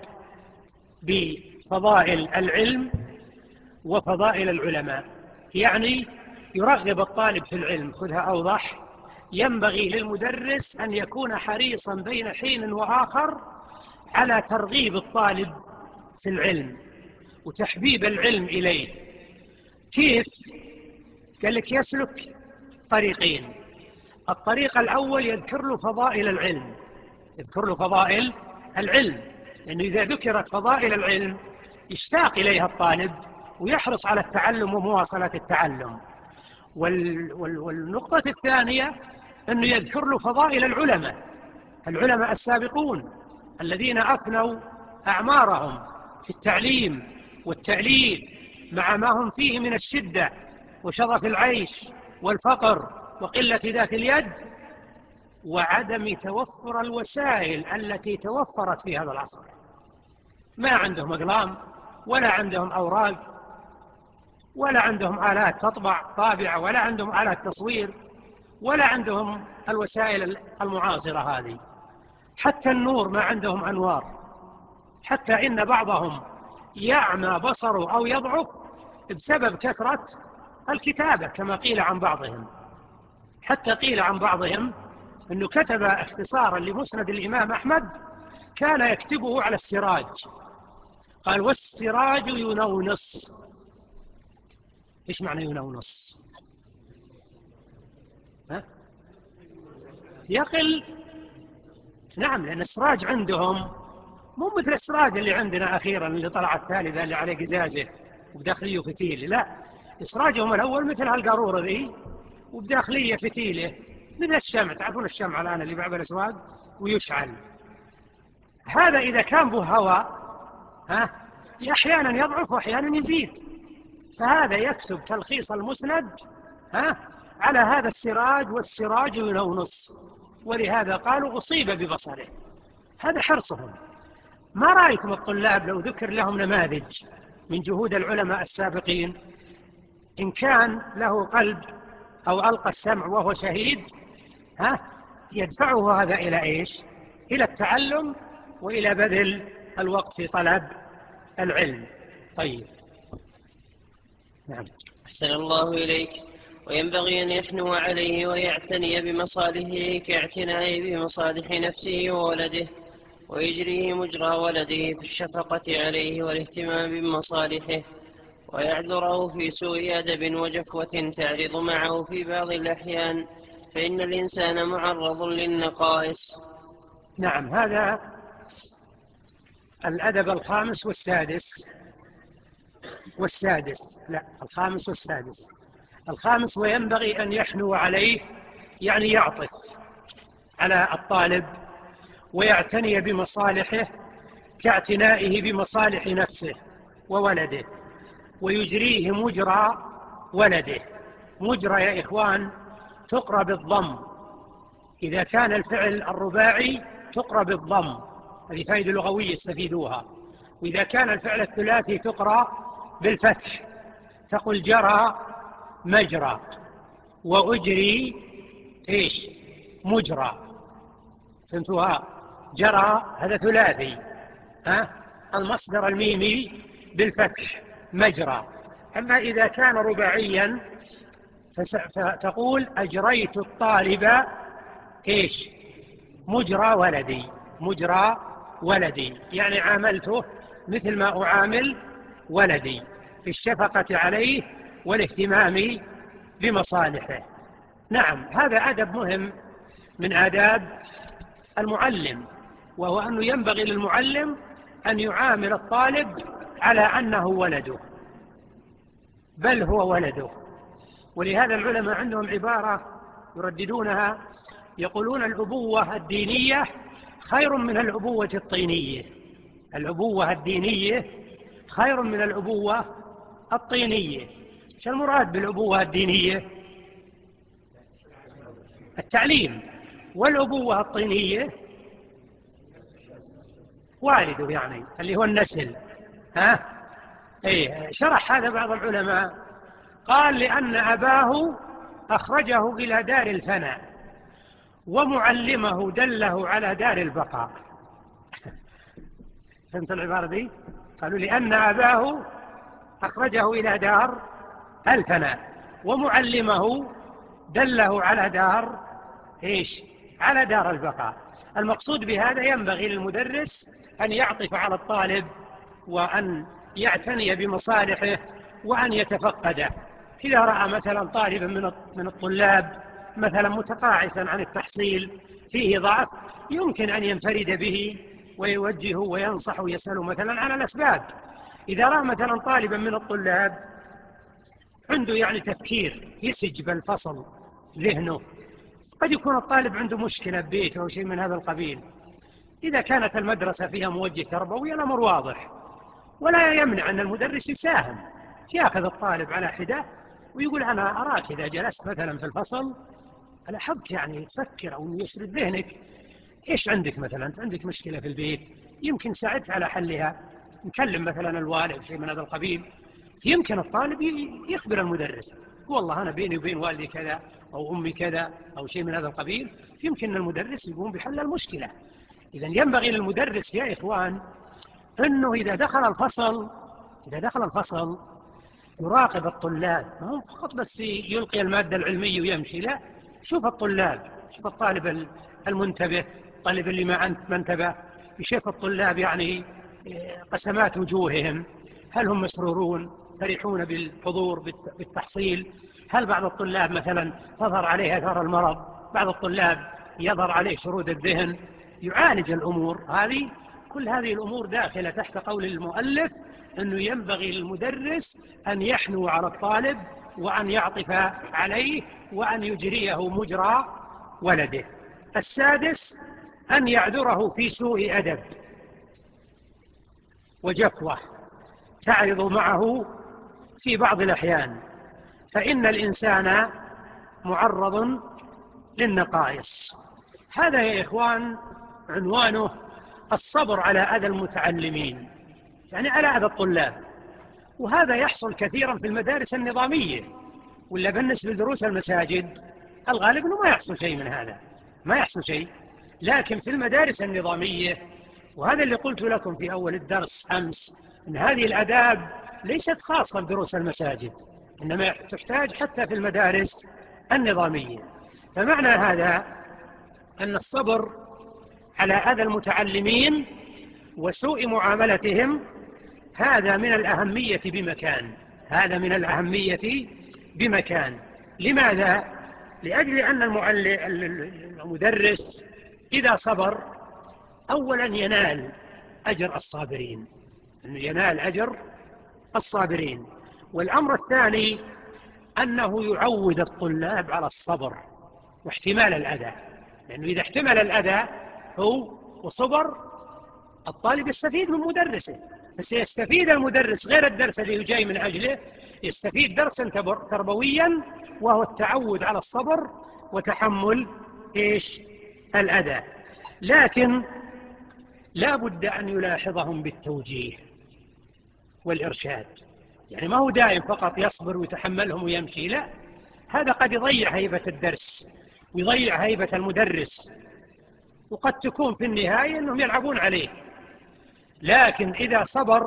S2: بفضائل العلم وفضائل العلماء. يعني يرغب الطالب في العلم. خذها أوضح. ينبغي للمدرس أن يكون حريصا بين حين وآخر على ترغيب الطالب في العلم وتحبيب العلم إليه. كيف؟ قال لك يسلك طريقين. الطريق الأول يذكر له فضائل العلم، يذكر له فضائل العلم، لأنه إذا ذكرت فضائل العلم يشتاق إليها الطالب ويحرص على التعلم ومواصلة التعلم. والنقطة الثانية أنه يذكر له فضائل العلماء السابقون الذين أفنوا أعمارهم في التعليم والتأليف مع ما هم فيه من الشدة وشظف العيش والفقر وقلة ذات اليد وعدم توفر الوسائل التي توفرت في هذا العصر. ما عندهم أقلام ولا عندهم أوراق ولا عندهم آلات طابعة ولا عندهم آلات تصوير ولا عندهم الوسائل المعاصرة هذه. حتى النور ما عندهم أنوار، حتى إن بعضهم يعمى بصره أو يضعف بسبب كثرة الكتابة كما قيل عن بعضهم. حتى قيل عن بعضهم أنه كتب اختصارا لمسند الإمام أحمد كان يكتبه على السراج. قال والسراج ينونص. إيش معنى ينونص؟ يقل. نعم، لأن السراج عندهم مو مثل السراج اللي عندنا أخيرا اللي طلعت ثالثة اللي عليه قزازة وبداخليه فتيلة. لا، إسراجهم الأول مثل هالقارورة ذي وبداخليه فتيلة مثل الشمع. تعرفون الشمع الآن اللي بعد الأسواق ويشعل. هذا إذا كان به هواء أحيانا يضعف وأحيانا يزيد. فهذا يكتب تلخيص المسند على هذا السراج والسراج ينونص، ولهذا قالوا أصيب ببصره. هذا حرصهم. ما رأيكم الطلاب لو ذكر لهم نماذج من جهود العلماء السابقين، إن كان له قلب أو ألقى السمع وهو شهيد يدفعه هذا إلى إيش؟ إلى التعلم وإلى بذل الوقت في طلب العلم. طيب نعم.
S1: أحسن الله إليك. وينبغي أن يحنو عليه ويعتني بمصالحه كاعتنائه بمصالح نفسه وولده، ويجريه مجرى ولده في الشفقة عليه والاهتمام بمصالحه، ويعذره في سوء أدب وجفوة تعرض معه في بعض الأحيان، فإن الإنسان معرض للنقائص.
S2: نعم، هذا الأدب الخامس والسادس. لا، الخامس والسادس. الخامس وينبغي أن يحنو عليه، يعني يعطف على الطالب ويعتني بمصالحه كاعتنائه بمصالح نفسه وولده، ويجريه مجرى ولده. مجرى يا إخوان تقرأ بالضم. إذا كان الفعل الرباعي تقرأ بالضم، هذه فائدة لغوية استفيدوها. وإذا كان الفعل الثلاثي تقرأ بالفتح، تقول جرى مجرى وأجري إيش مجرى. فهمتوها؟ جرى هذا ثلاثي، المصدر الميمي بالفتح مجرى. أما إذا كان رباعيا فتقول أجريت الطالب مجرى ولدي، يعني عاملته مثل ما أعامل ولدي في الشفقة عليه والاهتمام بمصالحه. نعم، هذا أدب مهم من آداب المعلم، وهو أنه ينبغي للمعلم أن يعامل الطالب على أنه ولده، بل هو ولده. ولهذا العلماء عندهم عبارة يرددونها، يقولون الأبوة الدينية خير من الأبوة الطينية. الأبوة الدينية خير من الأبوة الطينية. ايش المراد بالأبوة الدينية؟ التعليم. والأبوة الطينية والده، يعني اللي هو النسل. شرح هذا بعض العلماء، قال لأن أباه أخرجه إلى دار الفناء ومعلمه دله على دار البقاء. فهمت العبارة دي؟ قالوا لأن أباه أخرجه إلى دار الفناء ومعلمه دله على دار على دار البقاء. المقصود بهذا ينبغي للمدرس أن يعطف على الطالب وأن يعتني بمصالحه وأن يتفقده. إذا رأى مثلا طالبا من الطلاب مثلا متقاعسا عن التحصيل فيه ضعف، يمكن أن ينفرد به ويوجهه وينصح ويسأله مثلا عن الأسباب. إذا رأى مثلا طالبا من الطلاب عنده يعني تفكير يسج بالفصل ذهنه، قد يكون الطالب عنده مشكلة ببيته أو شيء من هذا القبيل، إذا كانت المدرسة فيها موجه تربوي الأمر واضح، ولا يمنع أن المدرس يساهم، يأخذ الطالب على حدة ويقول أنا أراك إذا جلست مثلا في الفصل ألاحظك يعني تفكر أو يشرد ذهنك، إيش عندك مثلا؟ أنت عندك مشكلة في البيت، يمكن ساعدت على حلها، نكلم مثلا الوالد شيء من هذا القبيل. يمكن الطالب يخبر المدرس، والله أنا بيني وبين والدي كذا أو أمي كذا أو شيء من هذا القبيل، يمكن المدرس يقوم بحل المشكلة. إذا ينبغي للمدرس يا إخوان أنه إذا دخل الفصل يراقب الطلاب، ما هو فقط بس يلقي المادة العلمية ويمشي، لا، شوف الطلاب، شوف الطالب المنتبه، الطالب اللي ما انتبه، يشوف الطلاب يعني قسمات وجوههم، هل هم مسرورون فرحون بالحضور بالتحصيل؟ هل بعض الطلاب مثلا تظهر عليه آثار المرض، بعض الطلاب يظهر عليه شرود الذهن؟ يعالج الأمور هذه. كل هذه الأمور داخلة تحت قول المؤلف أنه ينبغي للمدرس أن يحنو على الطالب وأن يعطف عليه وأن يجريه مجرى ولده. السادس أن يعذره في سوء أدب وجفوة تعرض معه في بعض الأحيان، فإن الإنسان معرض للنقائص. هذا يا إخوان عنوانه الصبر على أذى المتعلمين، يعني على أذى الطلاب. وهذا يحصل كثيرا في المدارس النظامية، ولا بالنسبة لدروس المساجد الغالب أنه ما يحصل شيء من هذا، ما يحصل شيء. لكن في المدارس النظامية، وهذا اللي قلت لكم في أول الدرس أمس، أن هذه الآداب ليست خاصة بدروس المساجد، إنما تحتاج حتى في المدارس النظامية. فمعنى هذا أن الصبر على أذى المتعلمين وسوء معاملتهم هذا من الأهمية بمكان، هذا من الأهمية بمكان. لماذا؟ لأجل أن المدرس إذا صبر أولا ينال أجر الصابرين، أنه ينال أجر الصابرين. والأمر الثاني أنه يعود الطلاب على الصبر واحتمال الأذى، لأنه إذا احتمل الأذى هو وصبر الطالب يستفيد من مدرسه، فسيستفيد المدرس غير الدرس اللي جاي من أجله، يستفيد درسا تربويا وهو التعود على الصبر وتحمل الأذى. لكن لا بد أن يلاحظهم بالتوجيه والإرشاد، يعني ما هو دائم فقط يصبر ويتحملهم ويمشي، لا، هذا قد يضيع هيبة الدرس ويضيع هيبة المدرس، وقد تكون في النهاية أنهم يلعبون عليه. لكن إذا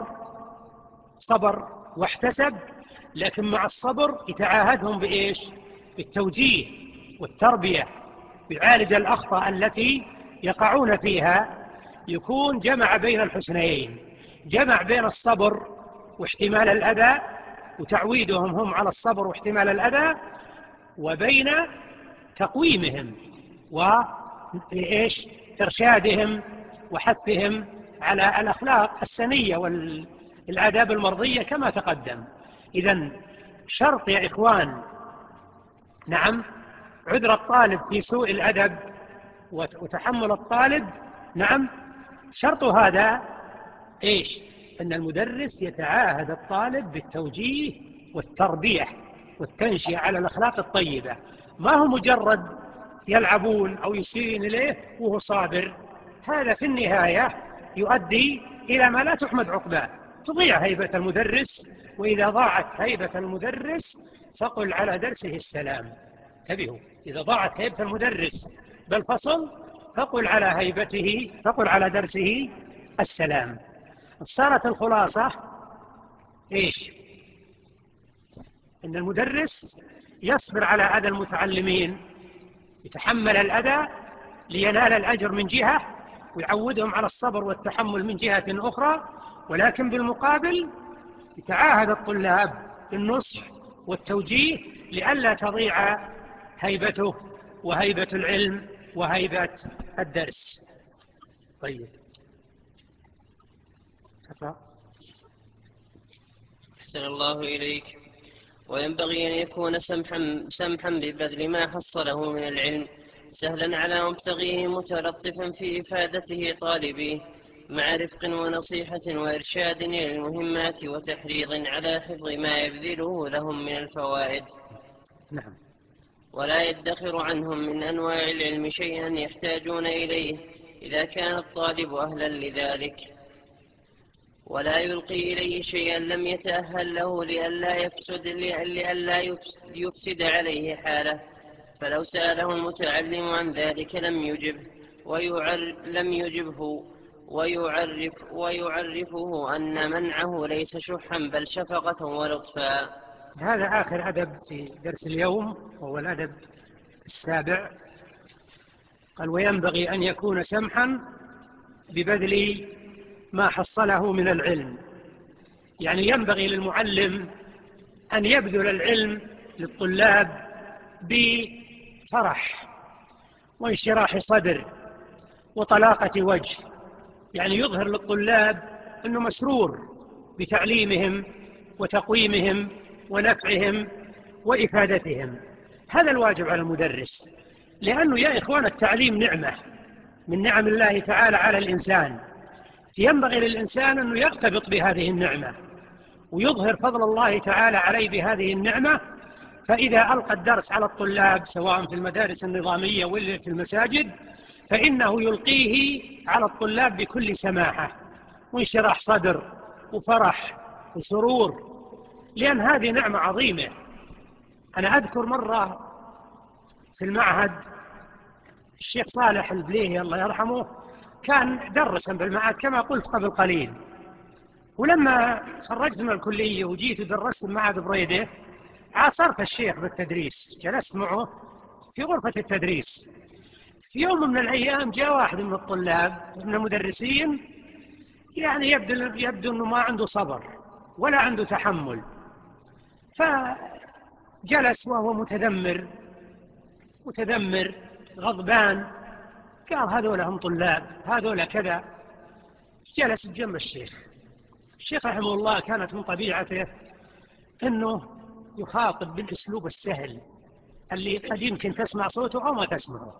S2: صبر واحتسب، لكن مع الصبر يتعاهدهم بالتوجيه والتربية، يعالج الأخطاء التي يقعون فيها، يكون جمع بين الحسنيين، جمع بين الصبر واحتمال الأذى وتعويدهم هم على الصبر واحتمال الأذى، وبين تقويمهم وإرشادهم وحثهم على الأخلاق السنية والآداب المرضية كما تقدم. إذن شرط يا إخوان، نعم، عذر الطالب في سوء الأدب وتحمل الطالب، نعم، شرط هذا أن المدرس يتعاهد الطالب بالتوجيه والتربية والتنشئة على الأخلاق الطيبة، ما هو مجرد يلعبون أو يسيئون إليه وهو صابر. هذا في النهاية يؤدي إلى ما لا تحمد عقباه، تضيع هيبة المدرس، وإذا ضاعت هيبة المدرس فقل على درسه السلام. انتبهوا، إذا ضاعت هيبة المدرس بالفصل فقل على درسه السلام. صارت الخلاصة إن المدرس يصبر على أذى المتعلمين، يتحمل الأذى لينال الأجر من جهة، ويعودهم على الصبر والتحمل من جهة أخرى، ولكن بالمقابل يتعاهد الطلاب بالنصح والتوجيه لئلا تضيع هيبته وهيبة العلم وهيبة الدرس. طيب،
S1: أحسن الله إليك. وينبغي أن يكون سمحا ببذل ما حصله من العلم، سهلا على مبتغيه، متلطفا في إفادته طالبيه، مع رفق ونصيحة وإرشاد إلى المهمات، وتحريض على حفظ ما يبذله لهم من الفوائد.
S2: نعم.
S1: ولا يدخر عنهم من أنواع العلم شيئا يحتاجون إليه إذا كان الطالب أهلا لذلك، ولا يلقي إليه شيئا لم يتأهل له لئلا يفسد عليه حاله. فلو سأله المتعلم عن ذلك لم يجبه ويعرفه أن منعه ليس شحا بل شفقة ولطفا.
S2: هذا آخر أدب في درس اليوم، وهو الأدب السابع. قال: وينبغي أن يكون سمحا ببذل ما حصله من العلم. يعني ينبغي للمعلم أن يبذل العلم للطلاب بفرح وانشراح صدر وطلاقة وجه، يعني يظهر للطلاب أنه مسرور بتعليمهم وتقويمهم ونفعهم وإفادتهم. هذا الواجب على المدرس، لأنه يا إخوان التعليم نعمة من نعم الله تعالى على الإنسان، فينبغي للإنسان أنه يرتبط بهذه النعمة ويظهر فضل الله تعالى عليه بهذه النعمة. فإذا ألقى الدرس على الطلاب سواء في المدارس النظامية ولا في المساجد، فإنه يلقيه على الطلاب بكل سماحة وانشراح صدر وفرح وسرور، لأن هذه نعمة عظيمة. أنا أذكر مرة في المعهد الشيخ صالح البليهي الله يرحمه كان درسا بالمعهد كما قلت قبل قليل، ولما خرجت من الكلية وجيت ودرست المعهد بريدة عاصرت الشيخ بالتدريس، جلست معه في غرفة التدريس. في يوم من الأيام جاء واحد من الطلاب من المدرسين، يعني يبدو أنه ما عنده صبر ولا عنده تحمل، فجلس وهو متذمر غضبان، قال: هذول هم طلاب، هذول كذا. جلس بجنب الشيخ رحمه الله كانت من طبيعته أنه يخاطب بالأسلوب السهل اللي قد يمكن تسمع صوته أو ما تسمعه.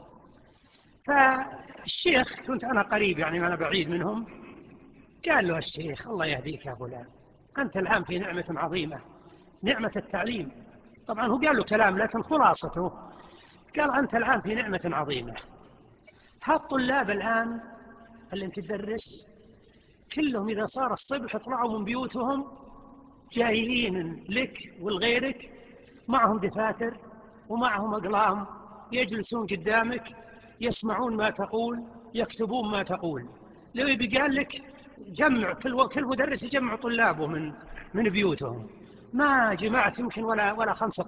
S2: فالشيخ كنت أنا قريب، يعني أنا بعيد منهم، قال له الشيخ: الله يهديك يا فلان، أنت الآن في نعمة عظيمة، نعمة التعليم. طبعا هو قال له كلام لكن خلاصته قال: أنت الآن في نعمة عظيمة. هالطلاب الآن اللي أنت تدرس كلهم إذا صار الصبح يطلعوا من بيوتهم جاهلين لك ولغيرك، معهم دفاتر ومعهم أقلام، يجلسون قدامك يسمعون ما تقول، يكتبون ما تقول. لو يبي قال لك جمع كل مدرس يجمع طلابه من بيوتهم، ما جمعت يمكن ولا 5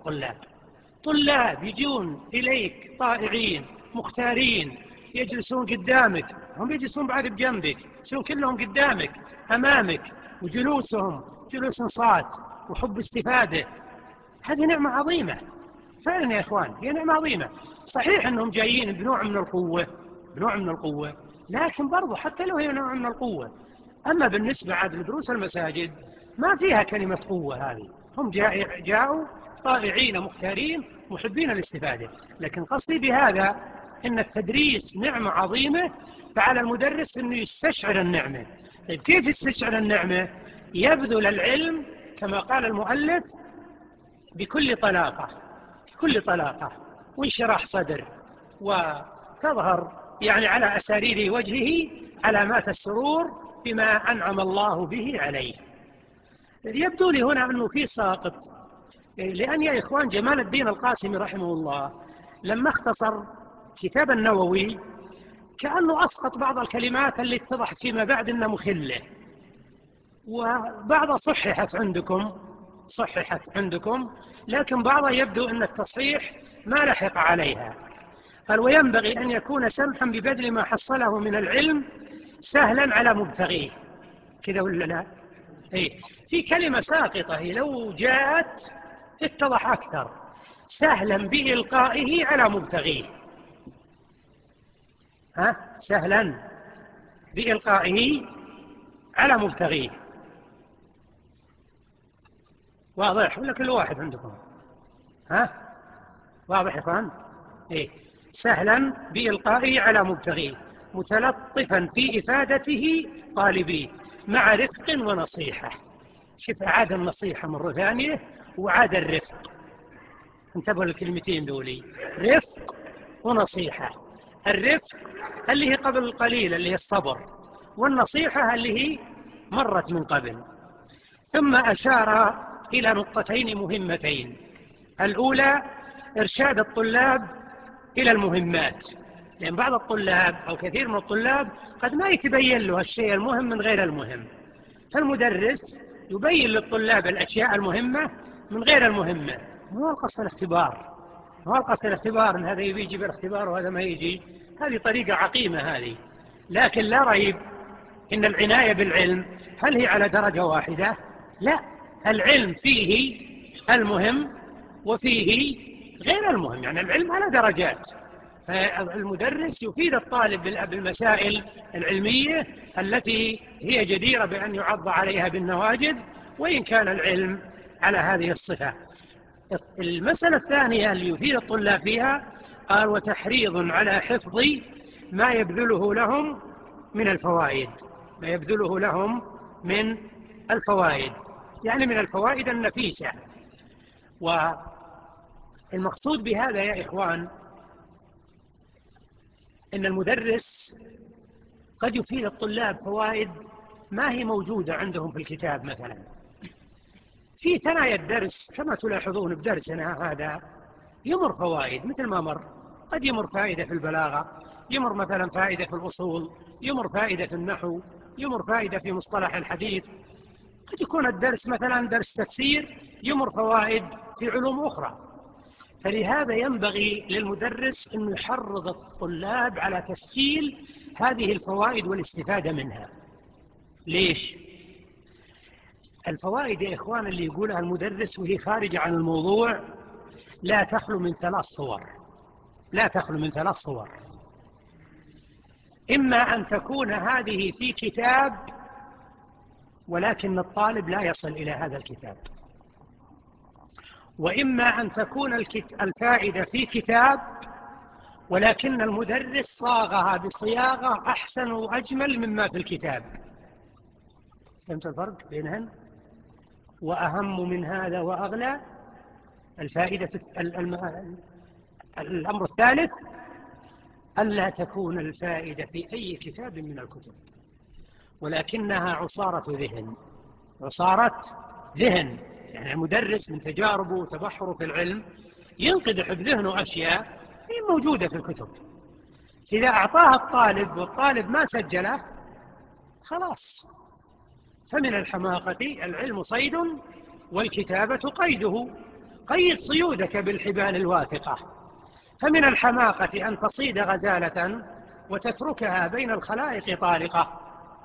S2: طلاب يجون إليك طائعين مختارين، يجلسون قدامك هم يجلسون بعد بجنبك، يجلسون كلهم قدامك أمامك، وجلوسهم جلوس انصات وحب استفادة. هذه نعمة عظيمة فعلا يا إخوان، هي نعمة عظيمة. صحيح أنهم جايين بنوع من القوة، بنوع من القوة، لكن برضو حتى لو هي نوع من القوة، أما بالنسبة عاد لدروس المساجد ما فيها كلمة قوة هذه. هم جاءوا طائعين مختارين محبين الاستفادة. لكن قصدي بهذا إن التدريس نعمة عظيمة، فعلى المدرس أنه يستشعر النعمة. طيب كيف يستشعر النعمة؟ يبذل العلم كما قال المؤلف بكل طلاقة، بكل طلاقة وانشراح صدر، وتظهر يعني على أسارير وجهه علامات السرور بما أنعم الله به عليه. يبدو لي هنا أنه في ساقط، لأن يا إخوان جمال الدين القاسمي رحمه الله لما اختصر كتاب النووي كأنه أسقط بعض الكلمات اللي اتضح فيما بعد أنها مخلة، وبعض صححت عندكم، لكن بعضها يبدو أن التصحيح ما لحق عليها. قال: وينبغي أن يكون سمحا ببذل ما حصله من العلم سهلا على مبتغيه. كذا ولا لا؟ إيه، في كلمة ساقطة هي لو جاءت اتضح أكثر: سهلا بإلقائه على مبتغيه. سهلا بإلقائه على مبتغيه. واضح ولا كل واحد عندكم؟ واضح يا اخوان؟ إيه؟ سهلا بإلقائه على مبتغيه، متلطفا في إفادته طالبيه، مع رفق ونصيحة. شوف، أعاد النصيحة مرة ثانية وعاد الرفق. انتبهوا للكلمتين دولي: رفق ونصيحة. الرفق اللي هي قبل القليل اللي هي الصبر، والنصيحة اللي هي مرت من قبل. ثم أشار إلى نقطتين مهمتين: الأولى إرشاد الطلاب إلى المهمات، لأن بعض الطلاب أو كثير من الطلاب قد ما يتبين له الشيء المهم من غير المهم، فالمدرس يبين للطلاب الأشياء المهمة من غير المهمة. مو القصد الاختبار، مو القصد الاختبار إن هذا يجي بالاختبار وهذا ما يجي، هذه طريقة عقيمة هذه. لكن لا ريب إن العناية بالعلم هل هي على درجة واحدة؟ لا، العلم فيه المهم وفيه غير المهم، يعني العلم على درجات. فالمدرس يفيد الطالب بالمسائل العلمية التي هي جديرة بأن يعض عليها بالنواجذ، وإن كان العلم على هذه الصفة. المسألة الثانية اللي يفيد الطلاب فيها قال: وتحريض على حفظ ما يبذله لهم من الفوائد، ما يبذله لهم من الفوائد، يعني من الفوائد النفيسة. والمقصود بهذا يا إخوان إن المدرس قد يفيد الطلاب فوائد ما هي موجودة عندهم في الكتاب. مثلا في ثنايا الدرس كما تلاحظون بدرسنا هذا يمر فوائد مثل ما مر، قد يمر فائدة في البلاغة، يمر مثلا فائدة في الأصول، يمر فائدة في النحو، يمر فائدة في مصطلح الحديث. قد يكون الدرس مثلا درس تفسير يمر فوائد في علوم أخرى. فلهذا ينبغي للمدرس أن يحرض الطلاب على تسجيل هذه الفوائد والاستفادة منها. ليش؟ الفوائد يا إخوان اللي يقولها المدرس وهي خارجة عن الموضوع لا تخلو من ثلاث صور، لا تخلو من ثلاث صور: إما أن تكون هذه في كتاب ولكن الطالب لا يصل إلى هذا الكتاب، وإما أن تكون الفائدة في كتاب ولكن المدرس صاغها بصياغة أحسن وأجمل مما في الكتاب. فهمت الفرق بينهن؟ وأهم من هذا وأغلى الفائدة الأمر الثالث: ألا تكون الفائدة في أي كتاب من الكتب ولكنها عصارة ذهن. عصارة ذهن يعني المدرس من تجاربه وتبحره في العلم ينقدح بذهنه أشياء هي موجودة في الكتب، إذا أعطاها الطالب والطالب ما سجله خلاص. فمن الحماقة العلم صيد والكتابة قيده، قيد صيودك بالحبال الواثقة. فمن الحماقة أن تصيد غزالة وتتركها بين الخلائق طالقة؟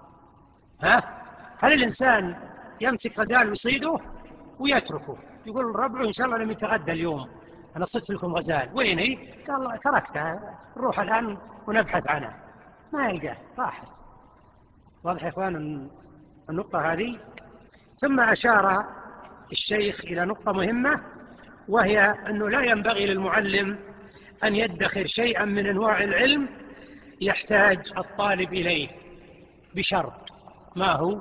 S2: هل الإنسان يمسك غزال ويصيده ويتركه يقول ربعه إن شاء الله لم يتغدى اليوم، أنا صدت لكم غزال، وين هي؟ قال تركتها، نروح الآن ونبحث عنها، ما يلقاه، راحت. واضح يا إخوان النقطة هذه؟ ثم أشار الشيخ إلى نقطة مهمة، وهي أنه لا ينبغي للمعلم أن يدخر شيئا من أنواع العلم يحتاج الطالب إليه، بشرط. ما هو؟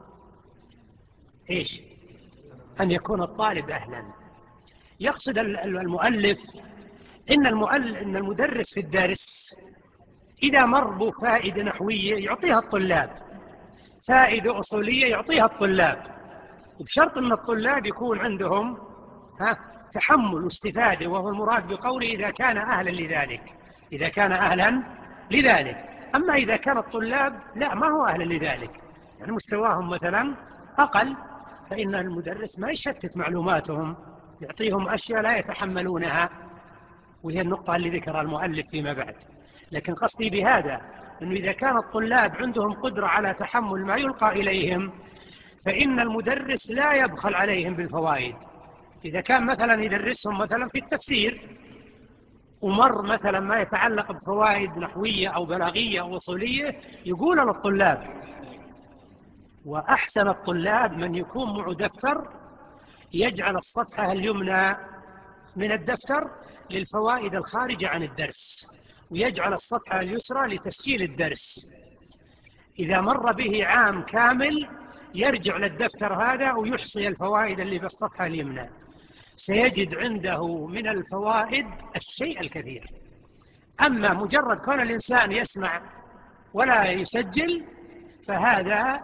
S2: إيش؟ أن يكون الطالب أهلا. يقصد المؤلف إن المدرس في الدرس إذا مر بفائدة نحوية يعطيها الطلاب، فائدة أصولية يعطيها الطلاب، بشرط أن الطلاب يكون عندهم تحمل واستفادة، وهو المراد بقوله إذا كان أهلا لذلك، إذا كان أهلا لذلك. أما إذا كان الطلاب لا، ما هو أهلا لذلك، يعني مستواهم مثلا أقل، فإن المدرس ما يشتت معلوماتهم، يعطيهم أشياء لا يتحملونها، وهي النقطة اللي ذكرها المؤلف فيما بعد. لكن قصدي بهذا أنه إذا كان الطلاب عندهم قدرة على تحمل ما يلقى إليهم، فإن المدرس لا يبخل عليهم بالفوائد. إذا كان مثلا يدرسهم مثلا في التفسير ومر مثلا ما يتعلق بفوائد نحوية أو بلاغية أو أصولية، يقول للطلاب، وأحسن الطلاب من يكون معه دفتر يجعل الصفحة اليمنى من الدفتر للفوائد الخارجة عن الدرس، ويجعل الصفحة اليسرى لتسجيل الدرس. إذا مر به عام كامل يرجع للدفتر هذا ويحصي الفوائد اللي بالصفحة اليمنى، سيجد عنده من الفوائد الشيء الكثير. أما مجرد كون الإنسان يسمع ولا يسجل فهذا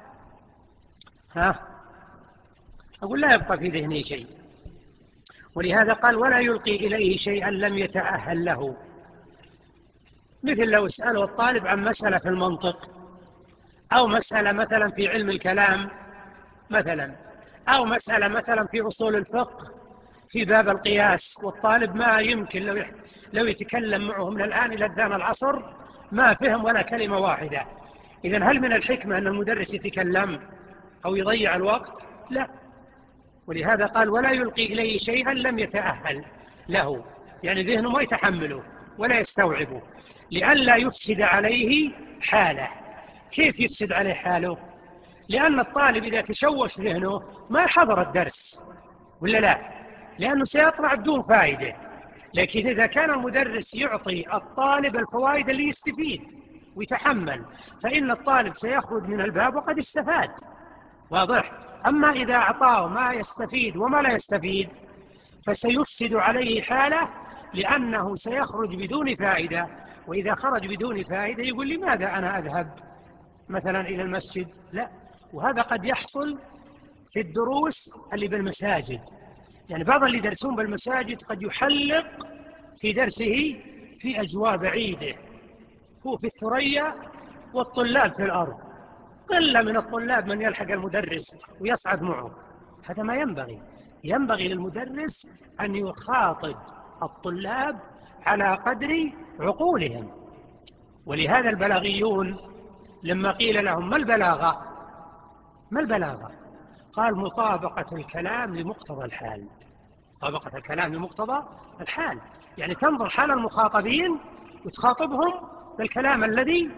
S2: أقول لا يبقى في ذهنه شيء. ولهذا قال ولا يلقي إليه شيئا لم يتأهل له. مثل لو اسأله الطالب عن مسألة في المنطق، أو مسألة مثلا في علم الكلام مثلا، أو مسألة مثلا في أصول الفقه في باب القياس، والطالب ما يمكن لو يتكلم معه من الآن إلى أذان العصر ما فهم ولا كلمة واحدة. إذن هل من الحكمة أن المدرس يتكلم أو يضيع الوقت؟ لا. ولهذا قال ولا يلقي إليه شيئا لم يتأهل له، يعني ذهنه ما يتحمله ولا يستوعبه، لئلا يفسد عليه حاله. كيف يفسد عليه حاله؟ لأن الطالب إذا تشوش ذهنه ما حضر الدرس، ولا لا؟ لأنه سيطلع بدون فائدة. لكن إذا كان المدرس يعطي الطالب الفوائد اللي يستفيد ويتحمل، فإن الطالب سيخرج من الباب وقد استفاد. واضح؟ أما إذا أعطاه ما يستفيد وما لا يستفيد فسيفسد عليه حاله، لأنه سيخرج بدون فائدة، وإذا خرج بدون فائدة يقول لماذا أنا أذهب مثلا إلى المسجد؟ لا. وهذا قد يحصل في الدروس اللي بالمساجد، يعني بعض اللي يدرسون بالمساجد قد يحلق في درسه في أجواء بعيدة، هو في الثريا والطلاب في الأرض، قلة من الطلاب من يلحق المدرس ويصعد معه. هذا ما ينبغي. ينبغي للمدرس أن يخاطب الطلاب على قدر عقولهم. ولهذا البلاغيون لما قيل لهم ما البلاغة؟ قال مطابقة الكلام لمقتضى الحال. مطابقة الكلام لمقتضى الحال، يعني تنظر حال المخاطبين وتخاطبهم بالكلام الذي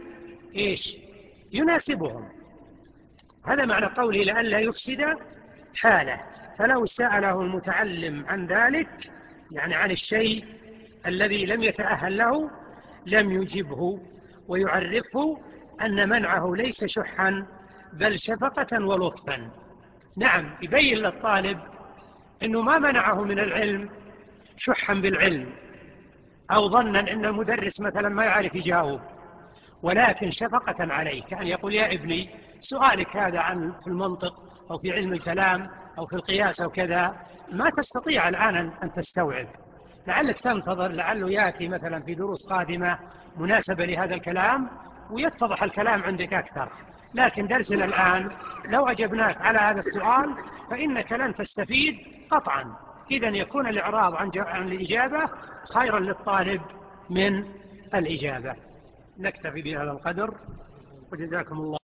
S2: يناسبهم. هذا معنى قوله لئلا يفسد حاله. فلو سأله المتعلم عن ذلك، يعني عن الشيء الذي لم يتأهل له، لم يجبه ويعرفه أن منعه ليس شحا بل شفقة ولطفا. نعم، يبين للطالب أنه ما منعه من العلم شحا بالعلم أو ظنا أن المدرس مثلا ما يعرف يجاوب، ولكن شفقة عليه، كأن يقول يا ابني سؤالك هذا عن في المنطق أو في علم الكلام أو في القياس أو كذا ما تستطيع الآن أن تستوعب، لعلك تنتظر، لعله يأتي مثلا في دروس قادمة مناسبة لهذا الكلام ويتضح الكلام عندك أكثر. لكن درسنا الآن لو أجبناك على هذا السؤال فإنك لن تستفيد قطعا. إذن يكون الإعراض عن الإجابة خيرا للطالب من الإجابة. نكتفي بهذا القدر، وجزاكم الله